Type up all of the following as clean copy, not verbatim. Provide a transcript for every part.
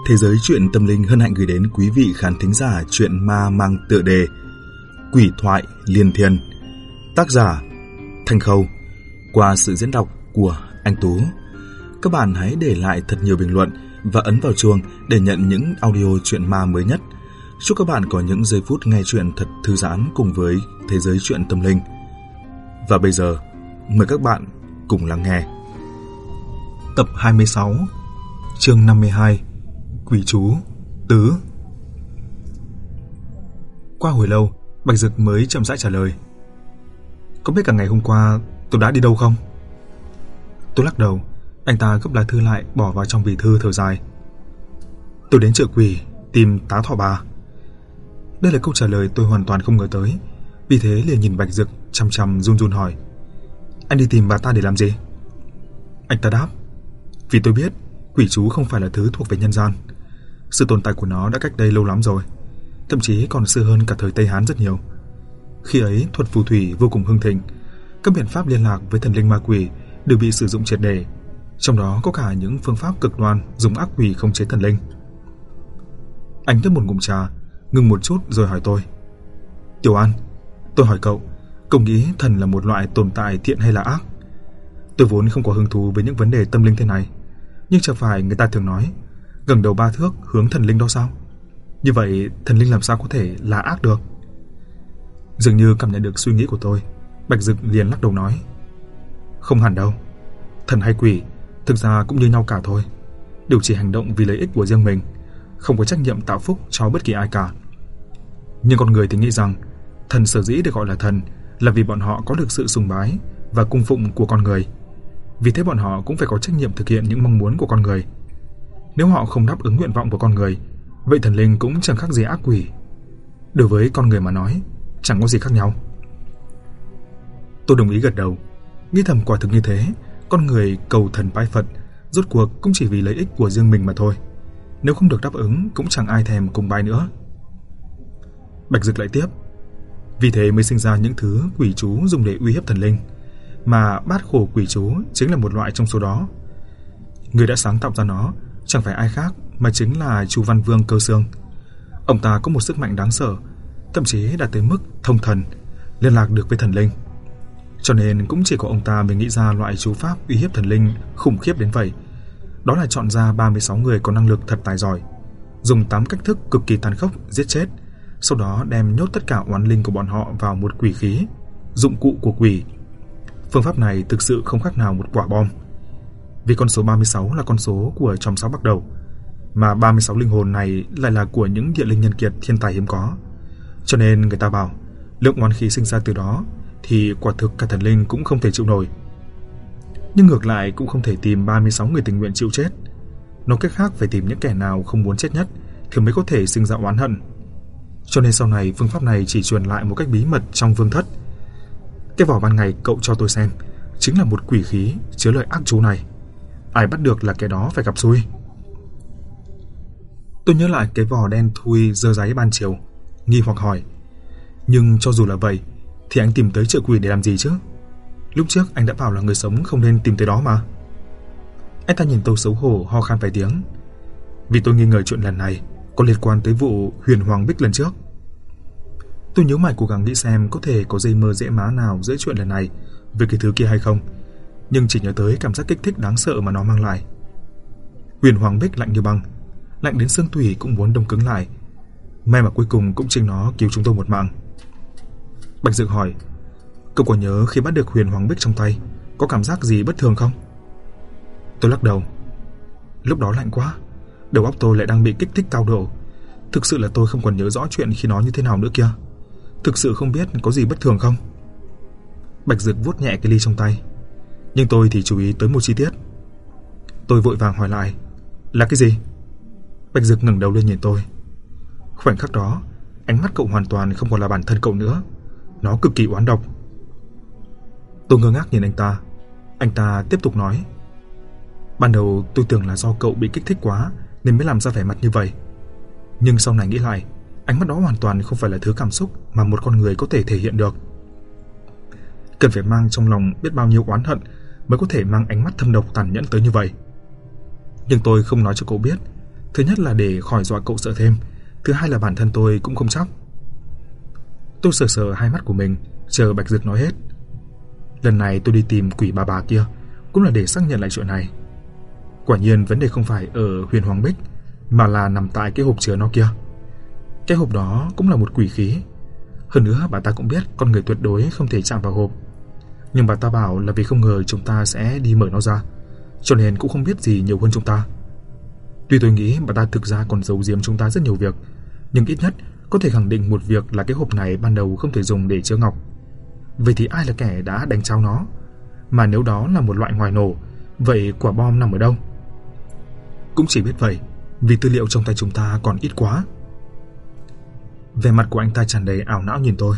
Thế giới truyện tâm linh hân hạnh gửi đến quý vị khán thính giả truyện ma mang tựa đề Quỷ thoại liên thiên, tác giả Thanh Khâu, qua sự diễn đọc của anh Tú. Các bạn hãy để lại thật nhiều bình luận và ấn vào chuông để nhận những audio truyện ma mới nhất. Chúc các bạn có những giây phút nghe truyện thật thư giãn cùng với thế giới truyện tâm linh. Và bây giờ, mời các bạn cùng lắng nghe. Tập 26, chương 52, Quỷ chú tứ. Qua hồi lâu, Bạch Dực mới chậm rãi trả lời. Có biết cả ngày hôm qua tôi đã đi đâu không? Tôi lắc đầu. Anh ta gấp lá thư lại bỏ vào trong bì thư, thở dài. Tôi đến chợ quỷ tìm tá thọ bà. Đây là câu trả lời tôi hoàn toàn không ngờ tới, vì thế liền nhìn Bạch Dực chằm chằm, run run hỏi: Anh đi tìm bà ta để làm gì? Anh ta đáp: Vì tôi biết quỷ chú không phải là thứ thuộc về nhân gian. Sự tồn tại của nó đã cách đây lâu lắm rồi, thậm chí còn xưa hơn cả thời Tây Hán rất nhiều. Khi ấy thuật phù thủy vô cùng hưng thịnh, các biện pháp liên lạc với thần linh ma quỷ đều bị sử dụng triệt để, trong đó có cả những phương pháp cực đoan dùng ác quỷ khống chế thần linh. Anh nhấp một ngụm trà, ngừng một chút rồi hỏi tôi: Tiểu An, tôi hỏi cậu nghĩ thần là một loại tồn tại thiện hay là ác? Tôi vốn không có hứng thú với những vấn đề tâm linh thế này, nhưng chẳng phải người ta thường nói ngẩng đầu 3 thước hướng thần linh đó sao? Như vậy thần linh làm sao có thể là ác được? Dường như cảm nhận được suy nghĩ của tôi, Bạch Dực liền lắc đầu nói: Không hẳn đâu. Thần hay quỷ thực ra cũng như nhau cả thôi, đều chỉ hành động vì lợi ích của riêng mình, không có trách nhiệm tạo phúc cho bất kỳ ai cả. Nhưng con người thì nghĩ rằng thần sở dĩ được gọi là thần là vì bọn họ có được sự sùng bái và cung phụng của con người. Vì thế bọn họ cũng phải có trách nhiệm thực hiện những mong muốn của con người. Nếu họ không đáp ứng nguyện vọng của con người, vậy thần linh cũng chẳng khác gì ác quỷ. Đối với con người mà nói, chẳng có gì khác nhau. Tôi đồng ý gật đầu, nghĩ thầm quả thực như thế, con người cầu thần bái Phật rốt cuộc cũng chỉ vì lợi ích của riêng mình mà thôi. Nếu không được đáp ứng cũng chẳng ai thèm cùng bái nữa. Bạch Dực lại tiếp: Vì thế mới sinh ra những thứ quỷ chú dùng để uy hiếp thần linh, mà bát khổ quỷ chú chính là một loại trong số đó. Người đã sáng tạo ra nó chẳng phải ai khác mà chính là Chu Văn Vương Cơ Xương. Ông ta có một sức mạnh đáng sợ, thậm chí đạt tới mức thông thần, liên lạc được với thần linh. Cho nên cũng chỉ có ông ta mới nghĩ ra loại chú pháp uy hiếp thần linh khủng khiếp đến vậy. Đó là chọn ra 36 người có năng lực thật tài giỏi, dùng 8 cách thức cực kỳ tàn khốc giết chết, sau đó đem nhốt tất cả oán linh của bọn họ vào một quỷ khí, dụng cụ của quỷ. Phương pháp này thực sự không khác nào một quả bom. Vì con số 36 là con số của chòm sao Bắc Đầu, mà 36 linh hồn này lại là của những địa linh nhân kiệt thiên tài hiếm có. Cho nên người ta bảo lượng oán khí sinh ra từ đó thì quả thực cả thần linh cũng không thể chịu nổi. Nhưng ngược lại cũng không thể tìm 36 người tình nguyện chịu chết. Nói cách khác, phải tìm những kẻ nào không muốn chết nhất thì mới có thể sinh ra oán hận. Cho nên sau này phương pháp này chỉ truyền lại một cách bí mật trong vương thất. Cái vỏ ban ngày cậu cho tôi xem chính là một quỷ khí chứa lời ác chú này. Ai bắt được là kẻ đó phải gặp xui. Tôi nhớ lại cái vỏ đen thui dơ dáy ban chiều, nghi hoặc hỏi: Nhưng cho dù là vậy thì anh tìm tới chợ quỷ để làm gì chứ? Lúc trước anh đã bảo là người sống không nên tìm tới đó mà. Anh ta nhìn tôi xấu hổ, ho khan vài tiếng. Vì tôi nghi ngờ chuyện lần này có liên quan tới vụ Huyền Hoàng Bích lần trước. Tôi nhớ mày cố gắng nghĩ xem có thể có dây mơ dễ má nào giữa chuyện lần này về cái thứ kia hay không, nhưng chỉ nhớ tới cảm giác kích thích đáng sợ mà nó mang lại. Huyền Hoàng Bích lạnh như băng, lạnh đến xương tủy cũng muốn đông cứng lại. May mà cuối cùng cũng chính nó cứu chúng tôi một mạng. Bạch Dực hỏi: Cậu có nhớ khi bắt được Huyền Hoàng Bích trong tay có cảm giác gì bất thường không? Tôi lắc đầu. Lúc đó lạnh quá, đầu óc tôi lại đang bị kích thích cao độ. Thực sự là tôi không còn nhớ rõ chuyện khi nó như thế nào nữa kia. Thực sự không biết có gì bất thường không. Bạch Dực vuốt nhẹ cái ly trong tay, nhưng tôi thì chú ý tới một chi tiết. Tôi vội vàng hỏi lại: Là cái gì? Bạch Dực ngẩng đầu lên nhìn tôi. Khoảnh khắc đó, ánh mắt cậu hoàn toàn không còn là bản thân cậu nữa, nó cực kỳ oán độc. Tôi ngơ ngác nhìn anh ta tiếp tục nói: Ban đầu tôi tưởng là do cậu bị kích thích quá nên mới làm ra vẻ mặt như vậy, nhưng sau này nghĩ lại, ánh mắt đó hoàn toàn không phải là thứ cảm xúc mà một con người có thể thể hiện được. Cần phải mang trong lòng biết bao nhiêu oán hận mới có thể mang ánh mắt thâm độc tàn nhẫn tới như vậy. Nhưng tôi không nói cho cậu biết, Thứ nhất là để khỏi dọa cậu sợ thêm, thứ hai là bản thân tôi cũng không chắc. Tôi sờ sờ hai mắt của mình, chờ Bạch Dực nói hết. Lần này tôi đi tìm quỷ bà kia cũng là để xác nhận lại chuyện này. Quả nhiên vấn đề không phải ở Huyền Hoàng Bích, mà là nằm tại cái hộp chứa nó kia. Cái hộp đó cũng là một quỷ khí. Hơn nữa bà ta cũng biết con người tuyệt đối không thể chạm vào hộp. Nhưng bà ta bảo là vì không ngờ chúng ta sẽ đi mở nó ra, cho nên cũng không biết gì nhiều hơn chúng ta. Tuy tôi nghĩ bà ta thực ra còn giấu giếm chúng ta rất nhiều việc, nhưng ít nhất có thể khẳng định một việc là cái hộp này ban đầu không thể dùng để chứa ngọc. Vậy thì ai là kẻ đã đánh trao nó? Mà nếu đó là một loại ngoại nổ, vậy quả bom nằm ở đâu? Cũng chỉ biết vậy, vì tư liệu trong tay chúng ta còn ít quá. Vẻ mặt của anh ta tràn đầy ảo não nhìn tôi.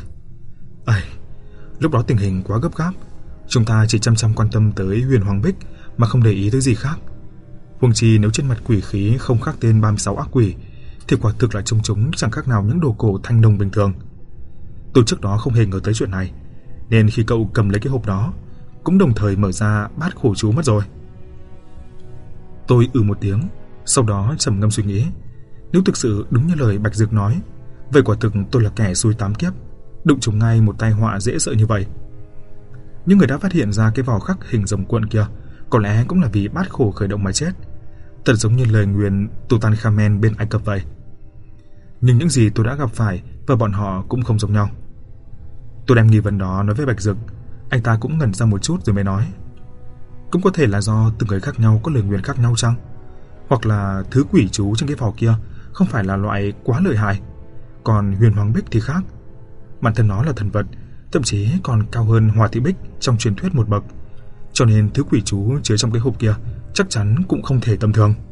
Lúc đó tình hình quá gấp gáp, chúng ta chỉ chăm chăm quan tâm tới Huyền Hoàng Bích mà không để ý tới gì khác. Huống chi nếu trên mặt quỷ khí không khắc tên 36 ác quỷ thì quả thực là trông chúng chẳng khác nào những đồ cổ thanh đồng bình thường. Tôi trước đó không hề ngờ tới chuyện này, nên khi cậu cầm lấy cái hộp đó cũng đồng thời mở ra bát khổ chú mất rồi. Tôi một tiếng, sau đó trầm ngâm suy nghĩ. Nếu thực sự đúng như lời Bạch Dực nói, vậy quả thực tôi là kẻ xui tám kiếp, đụng trúng ngay một tai họa dễ sợ như vậy. Nhưng người đã phát hiện ra cái vỏ khắc hình rồng cuộn kia có lẽ cũng là vì bát khổ khởi động mà chết, thật giống như lời nguyền Tutankhamen bên Ai Cập vậy. Nhưng những gì tôi đã gặp phải và bọn họ cũng không giống nhau. Tôi đem nghi vấn đó nói với Bạch Dực. Anh ta cũng ngẩn ra một chút rồi mới nói, cũng có thể là do từng người khác nhau có lời nguyền khác nhau chăng? Hoặc là thứ quỷ chú trên cái vỏ kia không phải là loại quá lợi hại, còn Huyền Hoàng Bích thì khác. Bản thân nó là thần vật, thậm chí còn cao hơn Hỏa Thị Bích trong truyền thuyết một bậc, cho nên thứ quỷ chú chứa trong cái hộp kia chắc chắn cũng không thể tầm thường.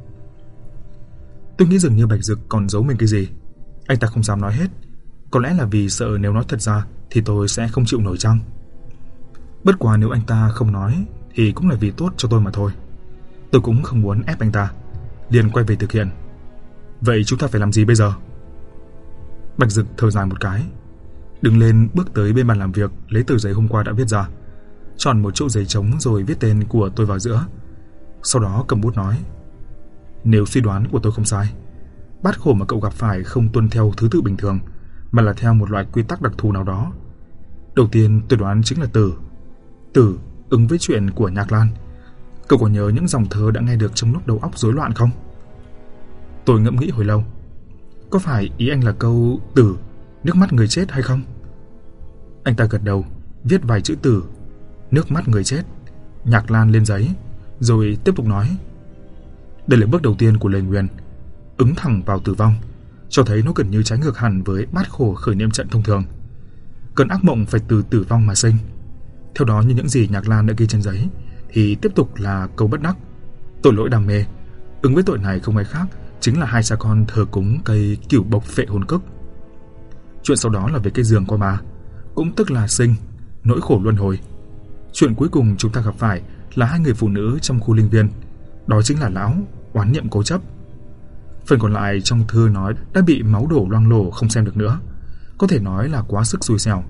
Tôi nghĩ dường như Bạch Dực còn giấu mình cái gì. Anh ta không dám nói hết, có lẽ là vì sợ nếu nói thật ra thì tôi sẽ không chịu nổi chăng. Bất quá nếu anh ta không nói thì cũng là vì tốt cho tôi mà thôi. Tôi cũng không muốn ép anh ta, liền quay về thực hiện. Vậy chúng ta phải làm gì bây giờ? Bạch Dực thở dài một cái, đứng lên bước tới bên bàn làm việc, lấy tờ giấy hôm qua đã viết ra, chọn một chỗ giấy trống rồi viết tên của tôi vào giữa. Sau đó cầm bút nói, nếu suy đoán của tôi không sai, bát khổ mà cậu gặp phải không tuân theo thứ tự bình thường, mà là theo một loại quy tắc đặc thù nào đó. Đầu tiên tôi đoán chính là tử. Tử ứng với chuyện của Nhạc Lan. Cậu có nhớ những dòng thơ đã nghe được trong lúc đầu óc rối loạn không? Tôi ngẫm nghĩ hồi lâu. Có phải ý anh là câu tử, nước mắt người chết hay không? Anh ta gật đầu, viết vài chữ tử, nước mắt người chết, Nhạc Lan lên giấy, rồi tiếp tục nói, đây là bước đầu tiên của lời nguyền, ứng thẳng vào tử vong, cho thấy nó gần như trái ngược hẳn với bát khổ khởi niệm trận thông thường. Cơn ác mộng phải từ tử vong mà sinh. Theo đó như những gì Nhạc Lan đã ghi trên giấy thì tiếp tục là câu bất đắc, tội lỗi đam mê. Ứng với tội này không ai khác chính là hai cha con thờ cúng cây cửu bộc phệ hồn cức. Chuyện sau đó là về cây giường qua ma, cũng tức là sinh, nỗi khổ luân hồi. Chuyện cuối cùng chúng ta gặp phải là hai người phụ nữ trong khu linh viên, đó chính là lão, oán niệm cố chấp. Phần còn lại trong thư nói đã bị máu đổ loang lổ không xem được nữa, có thể nói là quá sức xui xẻo.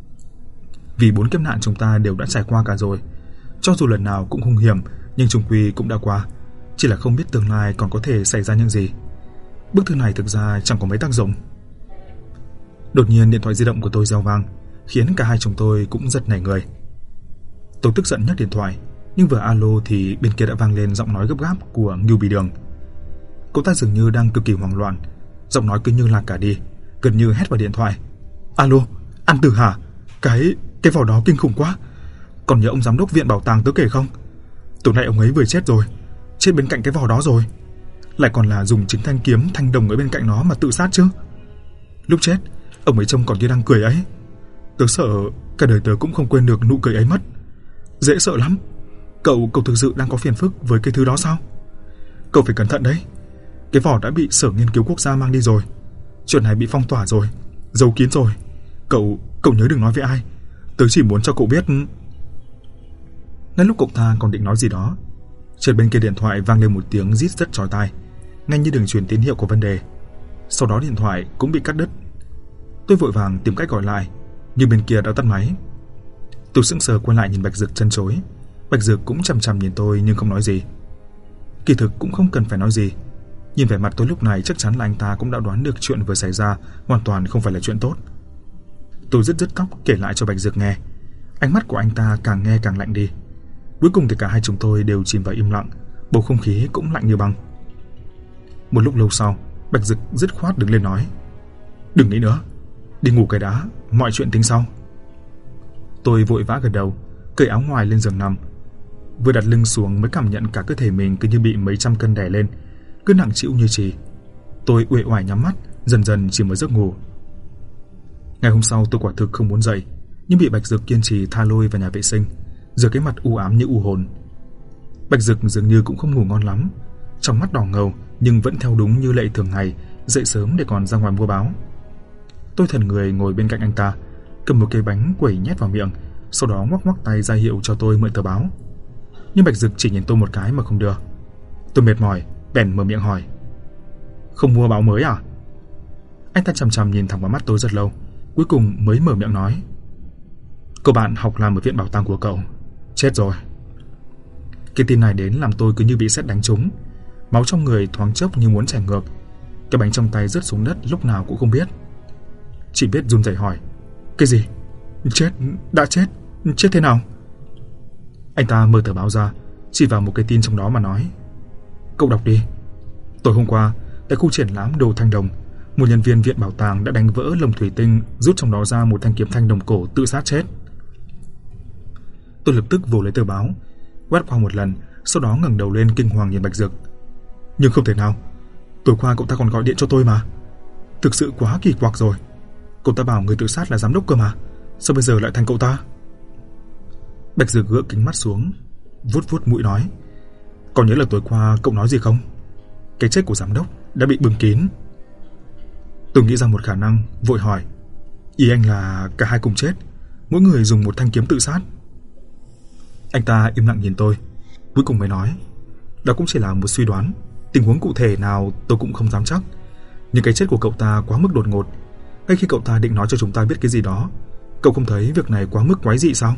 Vì 4 kiếp nạn chúng ta đều đã trải qua cả rồi, cho dù lần nào cũng hung hiểm nhưng chung quy cũng đã qua, chỉ là không biết tương lai còn có thể xảy ra những gì. Bức thư này thực ra chẳng có mấy tác dụng. Đột nhiên điện thoại di động của tôi reo vang, khiến cả hai chúng tôi cũng giật nảy người. Tôi tức giận nhấc điện thoại, nhưng vừa alo thì bên kia đã vang lên giọng nói gấp gáp của Ngưu Bì Đường. Cậu ta dường như đang cực kỳ hoảng loạn, giọng nói cứ như lạc cả đi, gần như hét vào điện thoại. Alo, An Tử hả? Cái vỏ đó kinh khủng quá. Còn nhớ ông giám đốc viện bảo tàng tớ kể không? Tối nay ông ấy vừa chết rồi, chết bên cạnh cái vỏ đó rồi. Lại còn là dùng chính thanh kiếm thanh đồng ở bên cạnh nó mà tự sát chứ. Lúc chết, ông ấy trông còn như đang cười ấy. Tớ sợ cả đời tớ cũng không quên được nụ cười ấy mất. Dễ sợ lắm. Cậu thực sự đang có phiền phức với cái thứ đó sao? Cậu phải cẩn thận đấy. Cái vỏ đã bị Sở Nghiên cứu Quốc gia mang đi rồi. Chuyện này bị phong tỏa rồi, giấu kín rồi. Cậu nhớ đừng nói với ai. Tớ chỉ muốn cho cậu biết. Ngay lúc cậu ta còn định nói gì đó, chợt bên kia điện thoại vang lên một tiếng rít rất chói tai, ngay như đường truyền tín hiệu có vấn đề. Sau đó điện thoại cũng bị cắt đứt. Tôi vội vàng tìm cách gọi lại, nhưng bên kia đã tắt máy. Tôi sững sờ quay lại nhìn Bạch Dực chân chối. Bạch Dực cũng chằm chằm nhìn tôi nhưng không nói gì. Kỳ thực cũng không cần phải nói gì. Nhìn vẻ mặt tôi lúc này chắc chắn là anh ta cũng đã đoán được chuyện vừa xảy ra hoàn toàn không phải là chuyện tốt. Tôi rứt tóc kể lại cho Bạch Dực nghe. Ánh mắt của anh ta càng nghe càng lạnh đi. Cuối cùng thì cả hai chúng tôi đều chìm vào im lặng, bầu không khí cũng lạnh như băng. Một lúc lâu sau, Bạch Dực dứt khoát đứng lên nói: "Đừng nghĩ nữa, đi ngủ cái đã, mọi chuyện tính sau." Tôi vội vã gật đầu, cởi áo ngoài lên giường nằm. Vừa đặt lưng xuống mới cảm nhận cả cơ thể mình cứ như bị mấy trăm cân đè lên, cứ nặng trĩu như chì. Tôi uể oải nhắm mắt, dần dần chìm vào giấc ngủ. Ngày hôm sau tôi quả thực không muốn dậy, nhưng bị Bạch Dực kiên trì tha lôi vào nhà vệ sinh, giờ cái mặt u ám như u hồn. Bạch Dực dường như cũng không ngủ ngon lắm, trong mắt đỏ ngầu nhưng vẫn theo đúng như lệ thường ngày, dậy sớm để còn ra ngoài mua báo. Tôi thần người ngồi bên cạnh anh ta, cầm một cây bánh quẩy nhét vào miệng, sau đó ngoắc ngoắc tay ra hiệu cho tôi mượn tờ báo. Nhưng Bạch Dực chỉ nhìn tôi một cái mà không đưa. Tôi mệt mỏi, bèn mở miệng hỏi: "Không mua báo mới à?" Anh ta chằm chằm nhìn thẳng vào mắt tôi rất lâu, cuối cùng mới mở miệng nói: "Cô bạn học làm ở viện bảo tàng của cậu chết rồi." Cái tin này đến làm tôi cứ như bị sét đánh trúng, máu trong người thoáng chốc như muốn chảy ngược. Cái bánh trong tay rớt xuống đất lúc nào cũng không biết, chỉ biết run rẩy hỏi: "Cái gì? Chết? Đã chết? Chết thế nào?" Anh ta mở tờ báo ra, chỉ vào một cái tin trong đó mà nói: "Cậu đọc đi. Tối hôm qua, tại khu triển lãm đồ thanh đồng, một nhân viên viện bảo tàng đã đánh vỡ lồng thủy tinh, rút trong đó ra một thanh kiếm thanh đồng cổ tự sát chết." Tôi lập tức vồ lấy tờ báo, quét qua một lần, sau đó ngẩng đầu lên kinh hoàng nhìn Bạch Dực. "Nhưng không thể nào, tối qua cậu ta còn gọi điện cho tôi mà. Thực sự quá kỳ quặc rồi. Cậu ta bảo người tự sát là giám đốc cơ mà, sao bây giờ lại thành cậu ta?" Bạch Dực gỡ kính mắt xuống, vuốt vuốt mũi nói: "Còn nhớ là tối qua cậu nói gì không? Cái chết của giám đốc đã bị bưng kín." Tôi nghĩ ra một khả năng, vội hỏi: "Ý anh là cả hai cùng chết, mỗi người dùng một thanh kiếm tự sát?" Anh ta im lặng nhìn tôi, cuối cùng mới nói: "Đó cũng chỉ là một suy đoán, tình huống cụ thể nào tôi cũng không dám chắc. Nhưng cái chết của cậu ta quá mức đột ngột. Ngay khi cậu ta định nói cho chúng ta biết cái gì đó, cậu không thấy việc này quá mức quái dị sao?"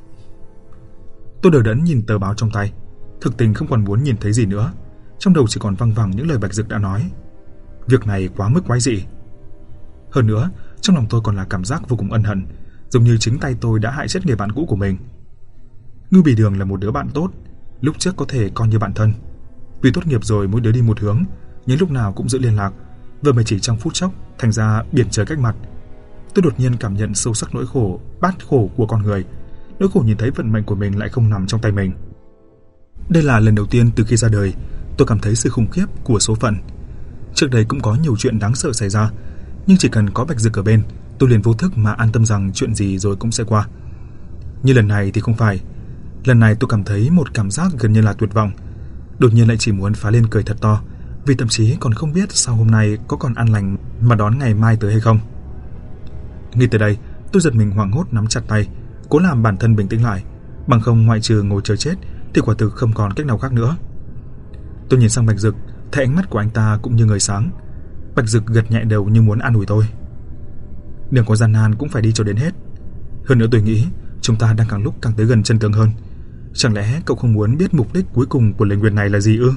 Tôi đờ đẫn nhìn tờ báo trong tay, thực tình không còn muốn nhìn thấy gì nữa, trong đầu chỉ còn văng vẳng những lời Bạch Dực đã nói. Việc này quá mức quái dị. Hơn nữa, trong lòng tôi còn là cảm giác vô cùng ân hận, giống như chính tay tôi đã hại chết người bạn cũ của mình. Ngưu Bì Đường là một đứa bạn tốt, lúc trước có thể coi như bạn thân. Vì tốt nghiệp rồi mỗi đứa đi một hướng, nhưng lúc nào cũng giữ liên lạc, vừa mới chỉ trong phút chốc thành ra biển trời cách mặt. Tôi đột nhiên cảm nhận sâu sắc nỗi khổ, bát khổ của con người, nỗi khổ nhìn thấy vận mệnh của mình lại không nằm trong tay mình. Đây là lần đầu tiên từ khi ra đời, tôi cảm thấy sự khủng khiếp của số phận. Trước đây cũng có nhiều chuyện đáng sợ xảy ra, nhưng chỉ cần có Bạch Dực ở bên, tôi liền vô thức mà an tâm rằng chuyện gì rồi cũng sẽ qua. Như lần này thì không phải. Lần này tôi cảm thấy một cảm giác gần như là tuyệt vọng, đột nhiên lại chỉ muốn phá lên cười thật to, vì thậm chí còn không biết sau hôm nay có còn an lành mà đón ngày mai tới hay không. Nghĩ tới đây, tôi giật mình hoảng hốt nắm chặt tay, cố làm bản thân bình tĩnh lại, bằng không ngoại trừ ngồi chờ chết thì quả thực không còn cách nào khác nữa. Tôi nhìn sang Bạch Dực, thấy ánh mắt của anh ta cũng như người sáng. Bạch Dực gật nhẹ đầu như muốn an ủi tôi. Đường có gian nan cũng phải đi cho đến hết. Hơn nữa tôi nghĩ chúng ta đang càng lúc càng tới gần chân tướng hơn. Chẳng lẽ cậu không muốn biết mục đích cuối cùng của lời nguyền này là gì ư?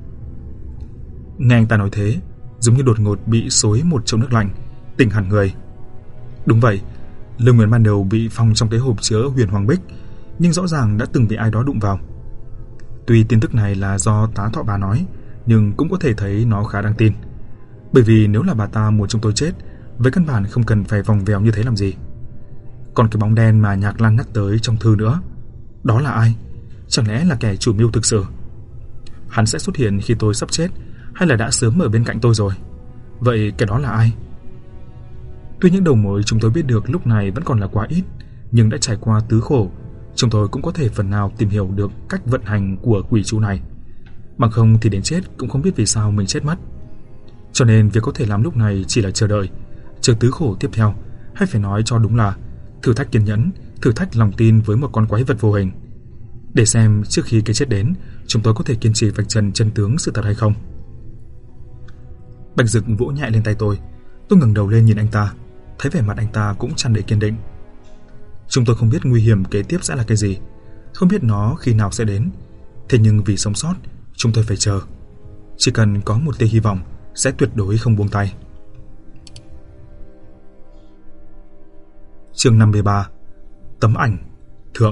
Nghe anh ta nói thế, giống như đột ngột bị xối một chậu nước lạnh, tỉnh hẳn người. Đúng vậy, lời nguyền ban đầu bị phong trong cái hộp chứa huyền hoàng bích, nhưng rõ ràng đã từng bị ai đó đụng vào. Tuy tin tức này là do tá thọ bà nói, nhưng cũng có thể thấy nó khá đáng tin. Bởi vì nếu là bà ta muốn chúng tôi chết, với căn bản không cần phải vòng vèo như thế làm gì. Còn cái bóng đen mà Nhạc Lan nhắc tới trong thư nữa, đó là ai? Chẳng lẽ là kẻ chủ mưu thực sự? Hắn sẽ xuất hiện khi tôi sắp chết, hay là đã sớm ở bên cạnh tôi rồi? Vậy cái đó là ai? Tuy những đầu mối chúng tôi biết được lúc này vẫn còn là quá ít, nhưng đã trải qua tứ khổ, chúng tôi cũng có thể phần nào tìm hiểu được cách vận hành của quỷ chú này. Bằng không thì đến chết cũng không biết vì sao mình chết mất. Cho nên việc có thể làm lúc này chỉ là chờ đợi, chờ tứ khổ tiếp theo, hay phải nói cho đúng là thử thách kiên nhẫn, thử thách lòng tin với một con quái vật vô hình, để xem trước khi cái chết đến, chúng tôi có thể kiên trì vạch trần chân tướng sự thật hay không. Bạch Dực vỗ nhẹ lên tay tôi ngẩng đầu lên nhìn anh ta, thấy vẻ mặt anh ta cũng tràn đầy kiên định. Chúng tôi không biết nguy hiểm kế tiếp sẽ là cái gì, không biết nó khi nào sẽ đến, thế nhưng vì sống sót, chúng tôi phải chờ. Chỉ cần có một tia hy vọng sẽ tuyệt đối không buông tay. Chương 53. Tấm ảnh thượng.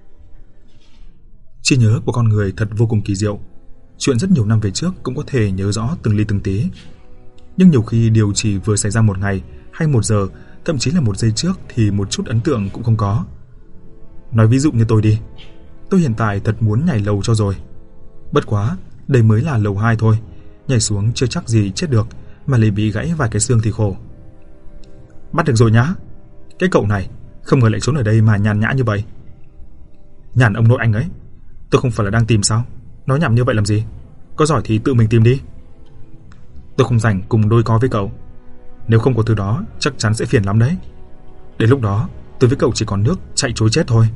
Trí nhớ của con người thật vô cùng kỳ diệu. Chuyện rất nhiều năm về trước cũng có thể nhớ rõ từng ly từng tí. Nhưng nhiều khi điều chỉ vừa xảy ra một ngày hay một giờ, thậm chí là một giây trước thì một chút ấn tượng cũng không có. Nói ví dụ như tôi đi. Tôi hiện tại thật muốn nhảy lầu cho rồi. Bất quá, đây mới là lầu 2 thôi. Nhảy xuống chưa chắc gì chết được, mà lại bị gãy vài cái xương thì khổ. Bắt được rồi nhá. Cái cậu này, không ngờ lại trốn ở đây mà nhàn nhã như vậy. Nhàn ông nội anh ấy. Tôi không phải là đang tìm sao? Nói nhảm như vậy làm gì? Có giỏi thì tự mình tìm đi. Tôi không rảnh cùng đôi co với cậu. Nếu không có thứ đó, chắc chắn sẽ phiền lắm đấy. Đến lúc đó, tôi với cậu chỉ còn nước chạy trối chết thôi.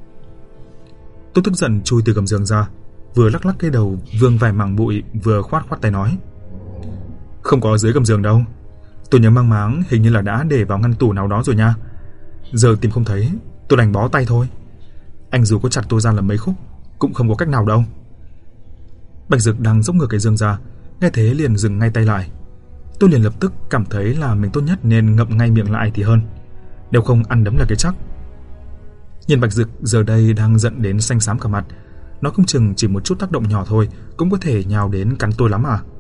Tôi tức giận chui từ gầm giường ra, vừa lắc lắc cái đầu vương vài mảng bụi, vừa khoát tay nói: Không có dưới gầm giường đâu. Tôi nhớ mang máng hình như là đã để vào ngăn tủ nào đó rồi nha. Giờ tìm không thấy, tôi đành bó tay thôi. Anh dù có chặt tôi ra làm mấy khúc cũng không có cách nào đâu. Bạch Dực đang dốc ngược cái giường ra, nghe thế liền dừng ngay tay lại. Tôi liền lập tức cảm thấy là mình tốt nhất nên ngậm ngay miệng lại thì hơn, nếu không ăn đấm là cái chắc. Nhìn Bạch Dực giờ đây đang giận đến xanh xám cả mặt, nó không chừng chỉ một chút tác động nhỏ thôi cũng có thể nhào đến cắn tôi lắm à.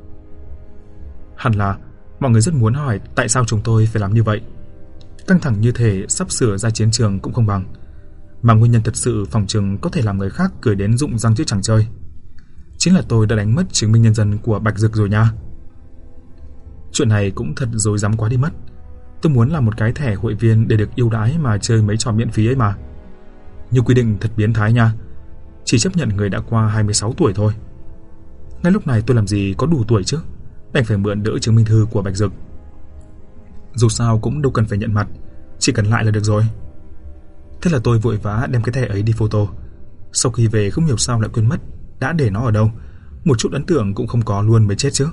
Hẳn là mọi người rất muốn hỏi tại sao chúng tôi phải làm như vậy. Căng thẳng như thể sắp sửa ra chiến trường cũng không bằng, mà nguyên nhân thật sự phòng chừng có thể làm người khác cười đến rụng răng chứ chẳng chơi. Chính là tôi đã đánh mất chứng minh nhân dân của Bạch Dực rồi nha. Chuyện này cũng thật rối rắm quá đi mất. Tôi muốn làm một cái thẻ hội viên để được ưu đãi mà chơi mấy trò miễn phí ấy mà. Nhưng quy định thật biến thái nha, chỉ chấp nhận người đã qua 26 tuổi thôi. Ngay lúc này tôi làm gì có đủ tuổi chứ, đành phải mượn đỡ chứng minh thư của Bạch Dực. Dù sao cũng đâu cần phải nhận mặt, chỉ cần lại là được rồi. Thế là tôi vội vã đem cái thẻ ấy đi photo. Sau khi về không hiểu sao lại quên mất đã để nó ở đâu, một chút ấn tượng cũng không có luôn mới chết chứ.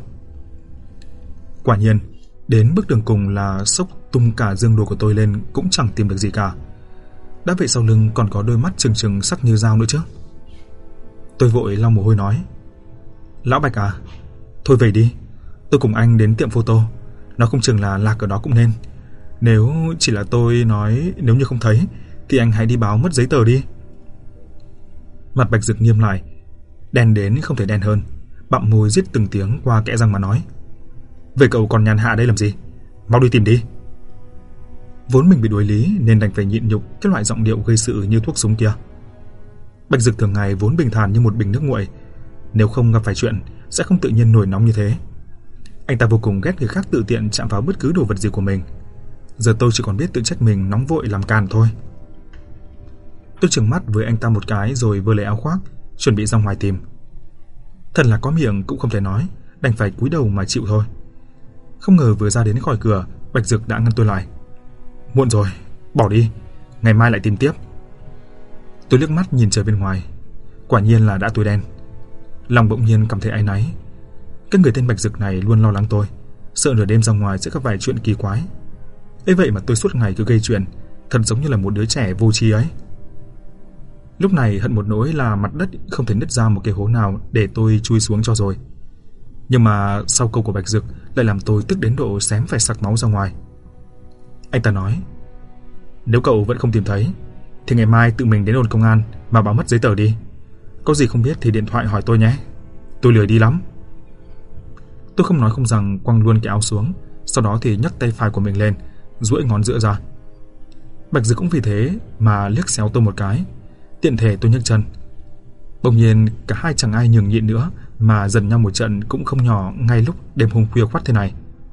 Quả nhiên, đến bước đường cùng là xốc tung cả dương đồ của tôi lên cũng chẳng tìm được gì cả. Đã vậy sau lưng còn có đôi mắt trừng trừng sắc như dao nữa chứ. Tôi vội lau mồ hôi nói: Lão Bạch à, thôi về đi, tôi cùng anh đến tiệm photo, nó không chừng là lạc ở đó cũng nên. Nếu chỉ là tôi nói nếu như không thấy thì anh hãy đi báo mất giấy tờ đi. Mặt Bạch Dực nghiêm lại, đen đến không thể đen hơn, bặm môi rít từng tiếng qua kẽ răng mà nói: Vậy cậu còn nhàn hạ đây làm gì? Mau đi tìm đi. Vốn mình bị đối lý nên đành phải nhịn nhục cái loại giọng điệu gây sự như thuốc súng kia. Bạch Dực thường ngày vốn bình thản như một bình nước nguội, nếu không gặp phải chuyện sẽ không tự nhiên nổi nóng như thế. Anh ta vô cùng ghét người khác tự tiện chạm vào bất cứ đồ vật gì của mình. Giờ tôi chỉ còn biết tự trách mình nóng vội làm càn thôi. Tôi trừng mắt với anh ta một cái rồi vơ lấy áo khoác, chuẩn bị ra ngoài tìm. Thật là có miệng cũng không thể nói, đành phải cúi đầu mà chịu thôi. Không ngờ vừa ra đến khỏi cửa, Bạch Dực đã ngăn tôi lại: Muộn rồi, bỏ đi, ngày mai lại tìm tiếp. Tôi liếc mắt nhìn trời bên ngoài, quả nhiên là đã tối đen. Lòng bỗng nhiên cảm thấy áy náy. Cái người tên Bạch Dực này luôn lo lắng tôi, sợ nửa đêm ra ngoài sẽ gặp vài chuyện kỳ quái. Ấy vậy mà tôi suốt ngày cứ gây chuyện, thật giống như là một đứa trẻ vô tri ấy. Lúc này hận một nỗi là mặt đất không thể nứt ra một cái hố nào để tôi chui xuống cho rồi. Nhưng mà sau câu của Bạch Dực lại làm tôi tức đến độ xém phải sặc máu ra ngoài. Anh ta nói: Nếu cậu vẫn không tìm thấy thì ngày mai tự mình đến đồn công an mà báo mất giấy tờ đi. Có gì không biết thì điện thoại hỏi tôi nhé, tôi lười đi lắm. Tôi không nói không rằng quăng luôn cái áo xuống, sau đó thì nhấc tay phải của mình lên, duỗi ngón giữa ra. Bạch Dực cũng vì thế mà liếc xéo tôi một cái, tiện thể tôi nhấc chân. Bỗng nhiên cả hai chẳng ai nhường nhịn nữa mà giần nhau một trận cũng không nhỏ ngay lúc đêm hôm khuya khoắt thế này.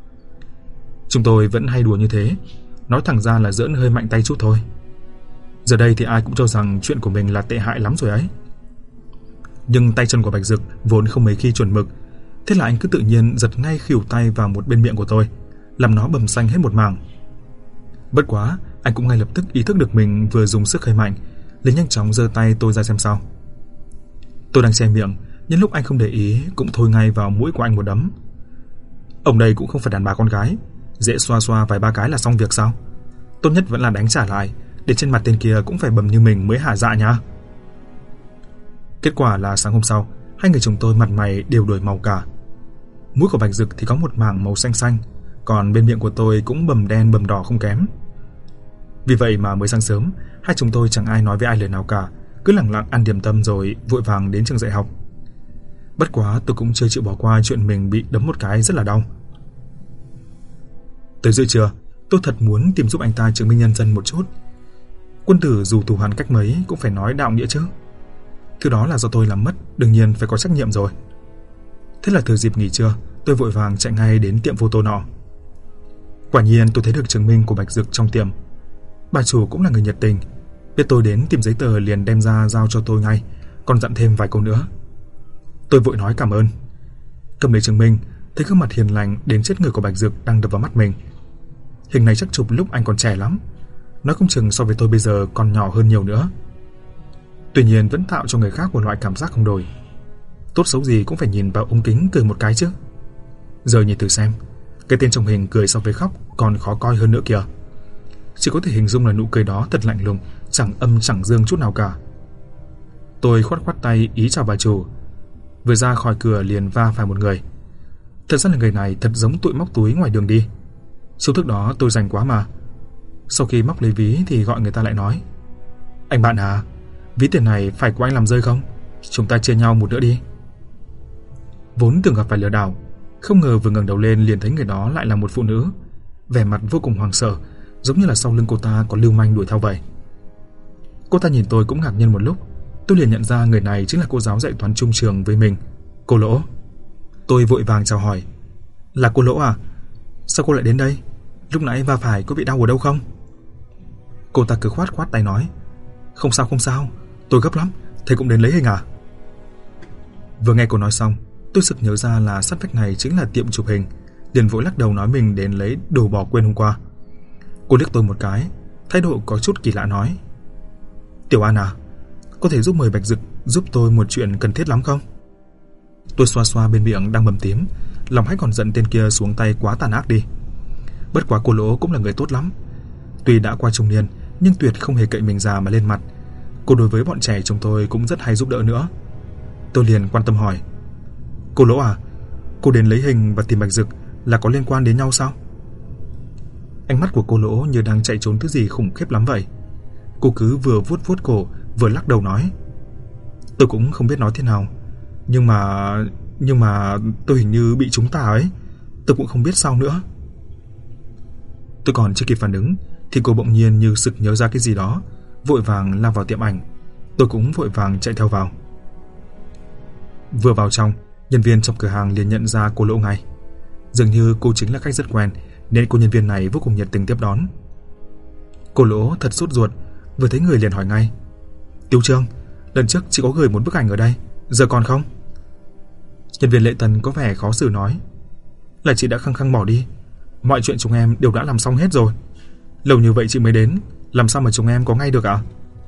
Chúng tôi vẫn hay đùa như thế, nói thẳng ra là giỡn hơi mạnh tay chút thôi. Giờ đây thì ai cũng cho rằng chuyện của mình là tệ hại lắm rồi ấy. Nhưng tay chân của Bạch Dực vốn không mấy khi chuẩn mực, thế là anh cứ tự nhiên giật ngay khuỷu tay vào một bên miệng của tôi, làm nó bầm xanh hết một mảng. Bất quá, anh cũng ngay lập tức ý thức được mình vừa dùng sức hơi mạnh, liền nhanh chóng giơ tay tôi ra xem sao. Tôi đang che miệng, nhân lúc anh không để ý cũng thôi ngay vào mũi của anh một đấm. Ông đây cũng không phải đàn bà con gái, dễ xoa xoa vài ba cái là xong việc sao? Tốt nhất vẫn là đánh trả lại, để trên mặt tên kia cũng phải bầm như mình mới hả dạ nhá. Kết quả là sáng hôm sau, hai người chúng tôi mặt mày đều đổi màu cả. Mũi của Bạch Dực thì có một mảng màu xanh xanh, còn bên miệng của tôi cũng bầm đen bầm đỏ không kém. Vì vậy mà mới sáng sớm, hai chúng tôi chẳng ai nói với ai lời nào cả, cứ lẳng lặng ăn điểm tâm rồi vội vàng đến trường dạy học. Bất quá tôi cũng chưa chịu bỏ qua chuyện mình bị đấm một cái rất là đau. Tới giữa trưa, tôi thật muốn tìm giúp anh ta chứng minh nhân dân một chút. Quân tử dù thù hằn cách mấy cũng phải nói đạo nghĩa chứ. Thứ đó là do tôi làm mất, đương nhiên phải có trách nhiệm rồi. Thế là thừa dịp nghỉ trưa, tôi vội vàng chạy ngay đến tiệm photo nọ. Quả nhiên tôi thấy được chứng minh của Bạch Dực trong tiệm. Bà chủ cũng là người nhiệt tình, biết tôi đến tìm giấy tờ liền đem ra giao cho tôi ngay, còn dặn thêm vài câu nữa. Tôi vội nói cảm ơn. Cầm lấy chứng minh, thấy gương mặt hiền lành đến chết người của Bạch Dực đang đập vào mắt mình. Hình này chắc chụp lúc anh còn trẻ lắm, nói không chừng so với tôi bây giờ còn nhỏ hơn nhiều nữa. Tuy nhiên vẫn tạo cho người khác một loại cảm giác không đổi. Tốt xấu gì cũng phải nhìn vào ống kính cười một cái chứ. Giờ nhìn thử xem, cái tên trong hình cười so với khóc còn khó coi hơn nữa kìa. Chỉ có thể hình dung là nụ cười đó thật lạnh lùng, chẳng âm chẳng dương chút nào cả. Tôi khoát khoát tay ý chào bà chủ, vừa ra khỏi cửa liền va phải một người. Thật ra là người này thật giống tụi móc túi ngoài đường đi. Số thức đó tôi rành quá mà. Sau khi móc lấy ví thì gọi người ta lại nói: "Anh bạn à, ví tiền này phải của anh làm rơi không? Chúng ta chia nhau một nữa đi." Vốn tưởng gặp phải lừa đảo, không ngờ vừa ngẩng đầu lên liền thấy người đó lại là một phụ nữ, vẻ mặt vô cùng hoảng sợ, giống như là sau lưng cô ta có lưu manh đuổi theo vậy. Cô ta nhìn tôi cũng ngạc nhiên một lúc, tôi liền nhận ra người này chính là cô giáo dạy toán trung trường với mình, cô Lỗ. Tôi vội vàng chào hỏi: "Là cô Lỗ à? Sao cô lại đến đây? Lúc nãy va phải có bị đau ở đâu không?" Cô ta cứ khoát khoát tay nói: không sao, tôi gấp lắm, thầy cũng đến lấy hình à?" Vừa nghe cô nói xong, tôi sực nhớ ra là sát vách này chính là tiệm chụp hình, liền vội lắc đầu nói mình đến lấy đồ bỏ quên hôm qua. Cô liếc tôi một cái, thái độ có chút kỳ lạ nói: "Tiểu An à, có thể giúp mời Bạch Dực giúp tôi một chuyện cần thiết lắm không?" Tôi xoa xoa bên miệng đang bầm tím, lòng hãy còn giận tên kia xuống tay quá tàn ác đi. Bất quá cô Lỗ cũng là người tốt lắm, tuy đã qua trung niên nhưng tuyệt không hề cậy mình già mà lên mặt. Cô đối với bọn trẻ chúng tôi cũng rất hay giúp đỡ nữa. Tôi liền quan tâm hỏi: "Cô Lỗ à, cô đến lấy hình và tìm Bạch Dực là có liên quan đến nhau sao?" Ánh mắt của cô Lỗ như đang chạy trốn thứ gì khủng khiếp lắm vậy. Cô cứ vừa vuốt vuốt cổ vừa lắc đầu nói: "Tôi cũng không biết nói thế nào, nhưng mà tôi hình như bị chúng tà ấy, tôi cũng không biết sao nữa." Tôi còn chưa kịp phản ứng thì cô bỗng nhiên như sực nhớ ra cái gì đó, vội vàng lao vào tiệm ảnh. Tôi cũng vội vàng chạy theo vào. Vừa vào trong, nhân viên trong cửa hàng liền nhận ra cô Lỗ ngay. Dường như cô chính là khách rất quen nên cô nhân viên này vô cùng nhiệt tình tiếp đón. Cô Lỗ thật sốt ruột, vừa thấy người liền hỏi ngay: "Tiểu Trương, lần trước chị có gửi một bức ảnh ở đây, giờ còn không?" Nhân viên lễ tân có vẻ khó xử nói: "Là chị đã khăng khăng bỏ đi, mọi chuyện chúng em đều đã làm xong hết rồi. Lâu như vậy chị mới đến, làm sao mà chúng em có ngay được ạ?"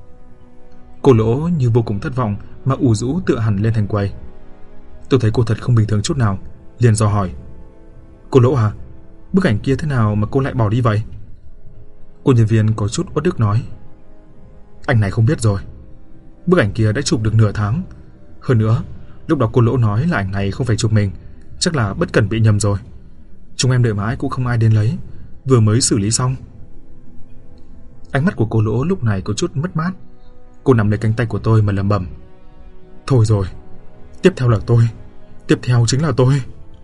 Cô Lỗ như vô cùng thất vọng mà ủ rũ tựa hẳn lên thành quầy. Tôi thấy cô thật không bình thường chút nào, liền dò hỏi: "Cô Lỗ à, bức ảnh kia thế nào mà cô lại bỏ đi vậy?" Cô nhân viên có chút uất ức nói: "Ảnh này không biết rồi. Bức ảnh kia đã chụp được nửa tháng. Hơn nữa, lúc đó cô Lỗ nói là ảnh này không phải chụp mình, chắc là bất cẩn bị nhầm rồi. Chúng em đợi mãi cũng không ai đến lấy, vừa mới xử lý xong." Ánh mắt của cô Lỗ lúc này có chút mất mát. Cô nắm lấy cánh tay của tôi mà lẩm bẩm: "Thôi rồi, tiếp theo là tôi, tiếp theo chính là tôi."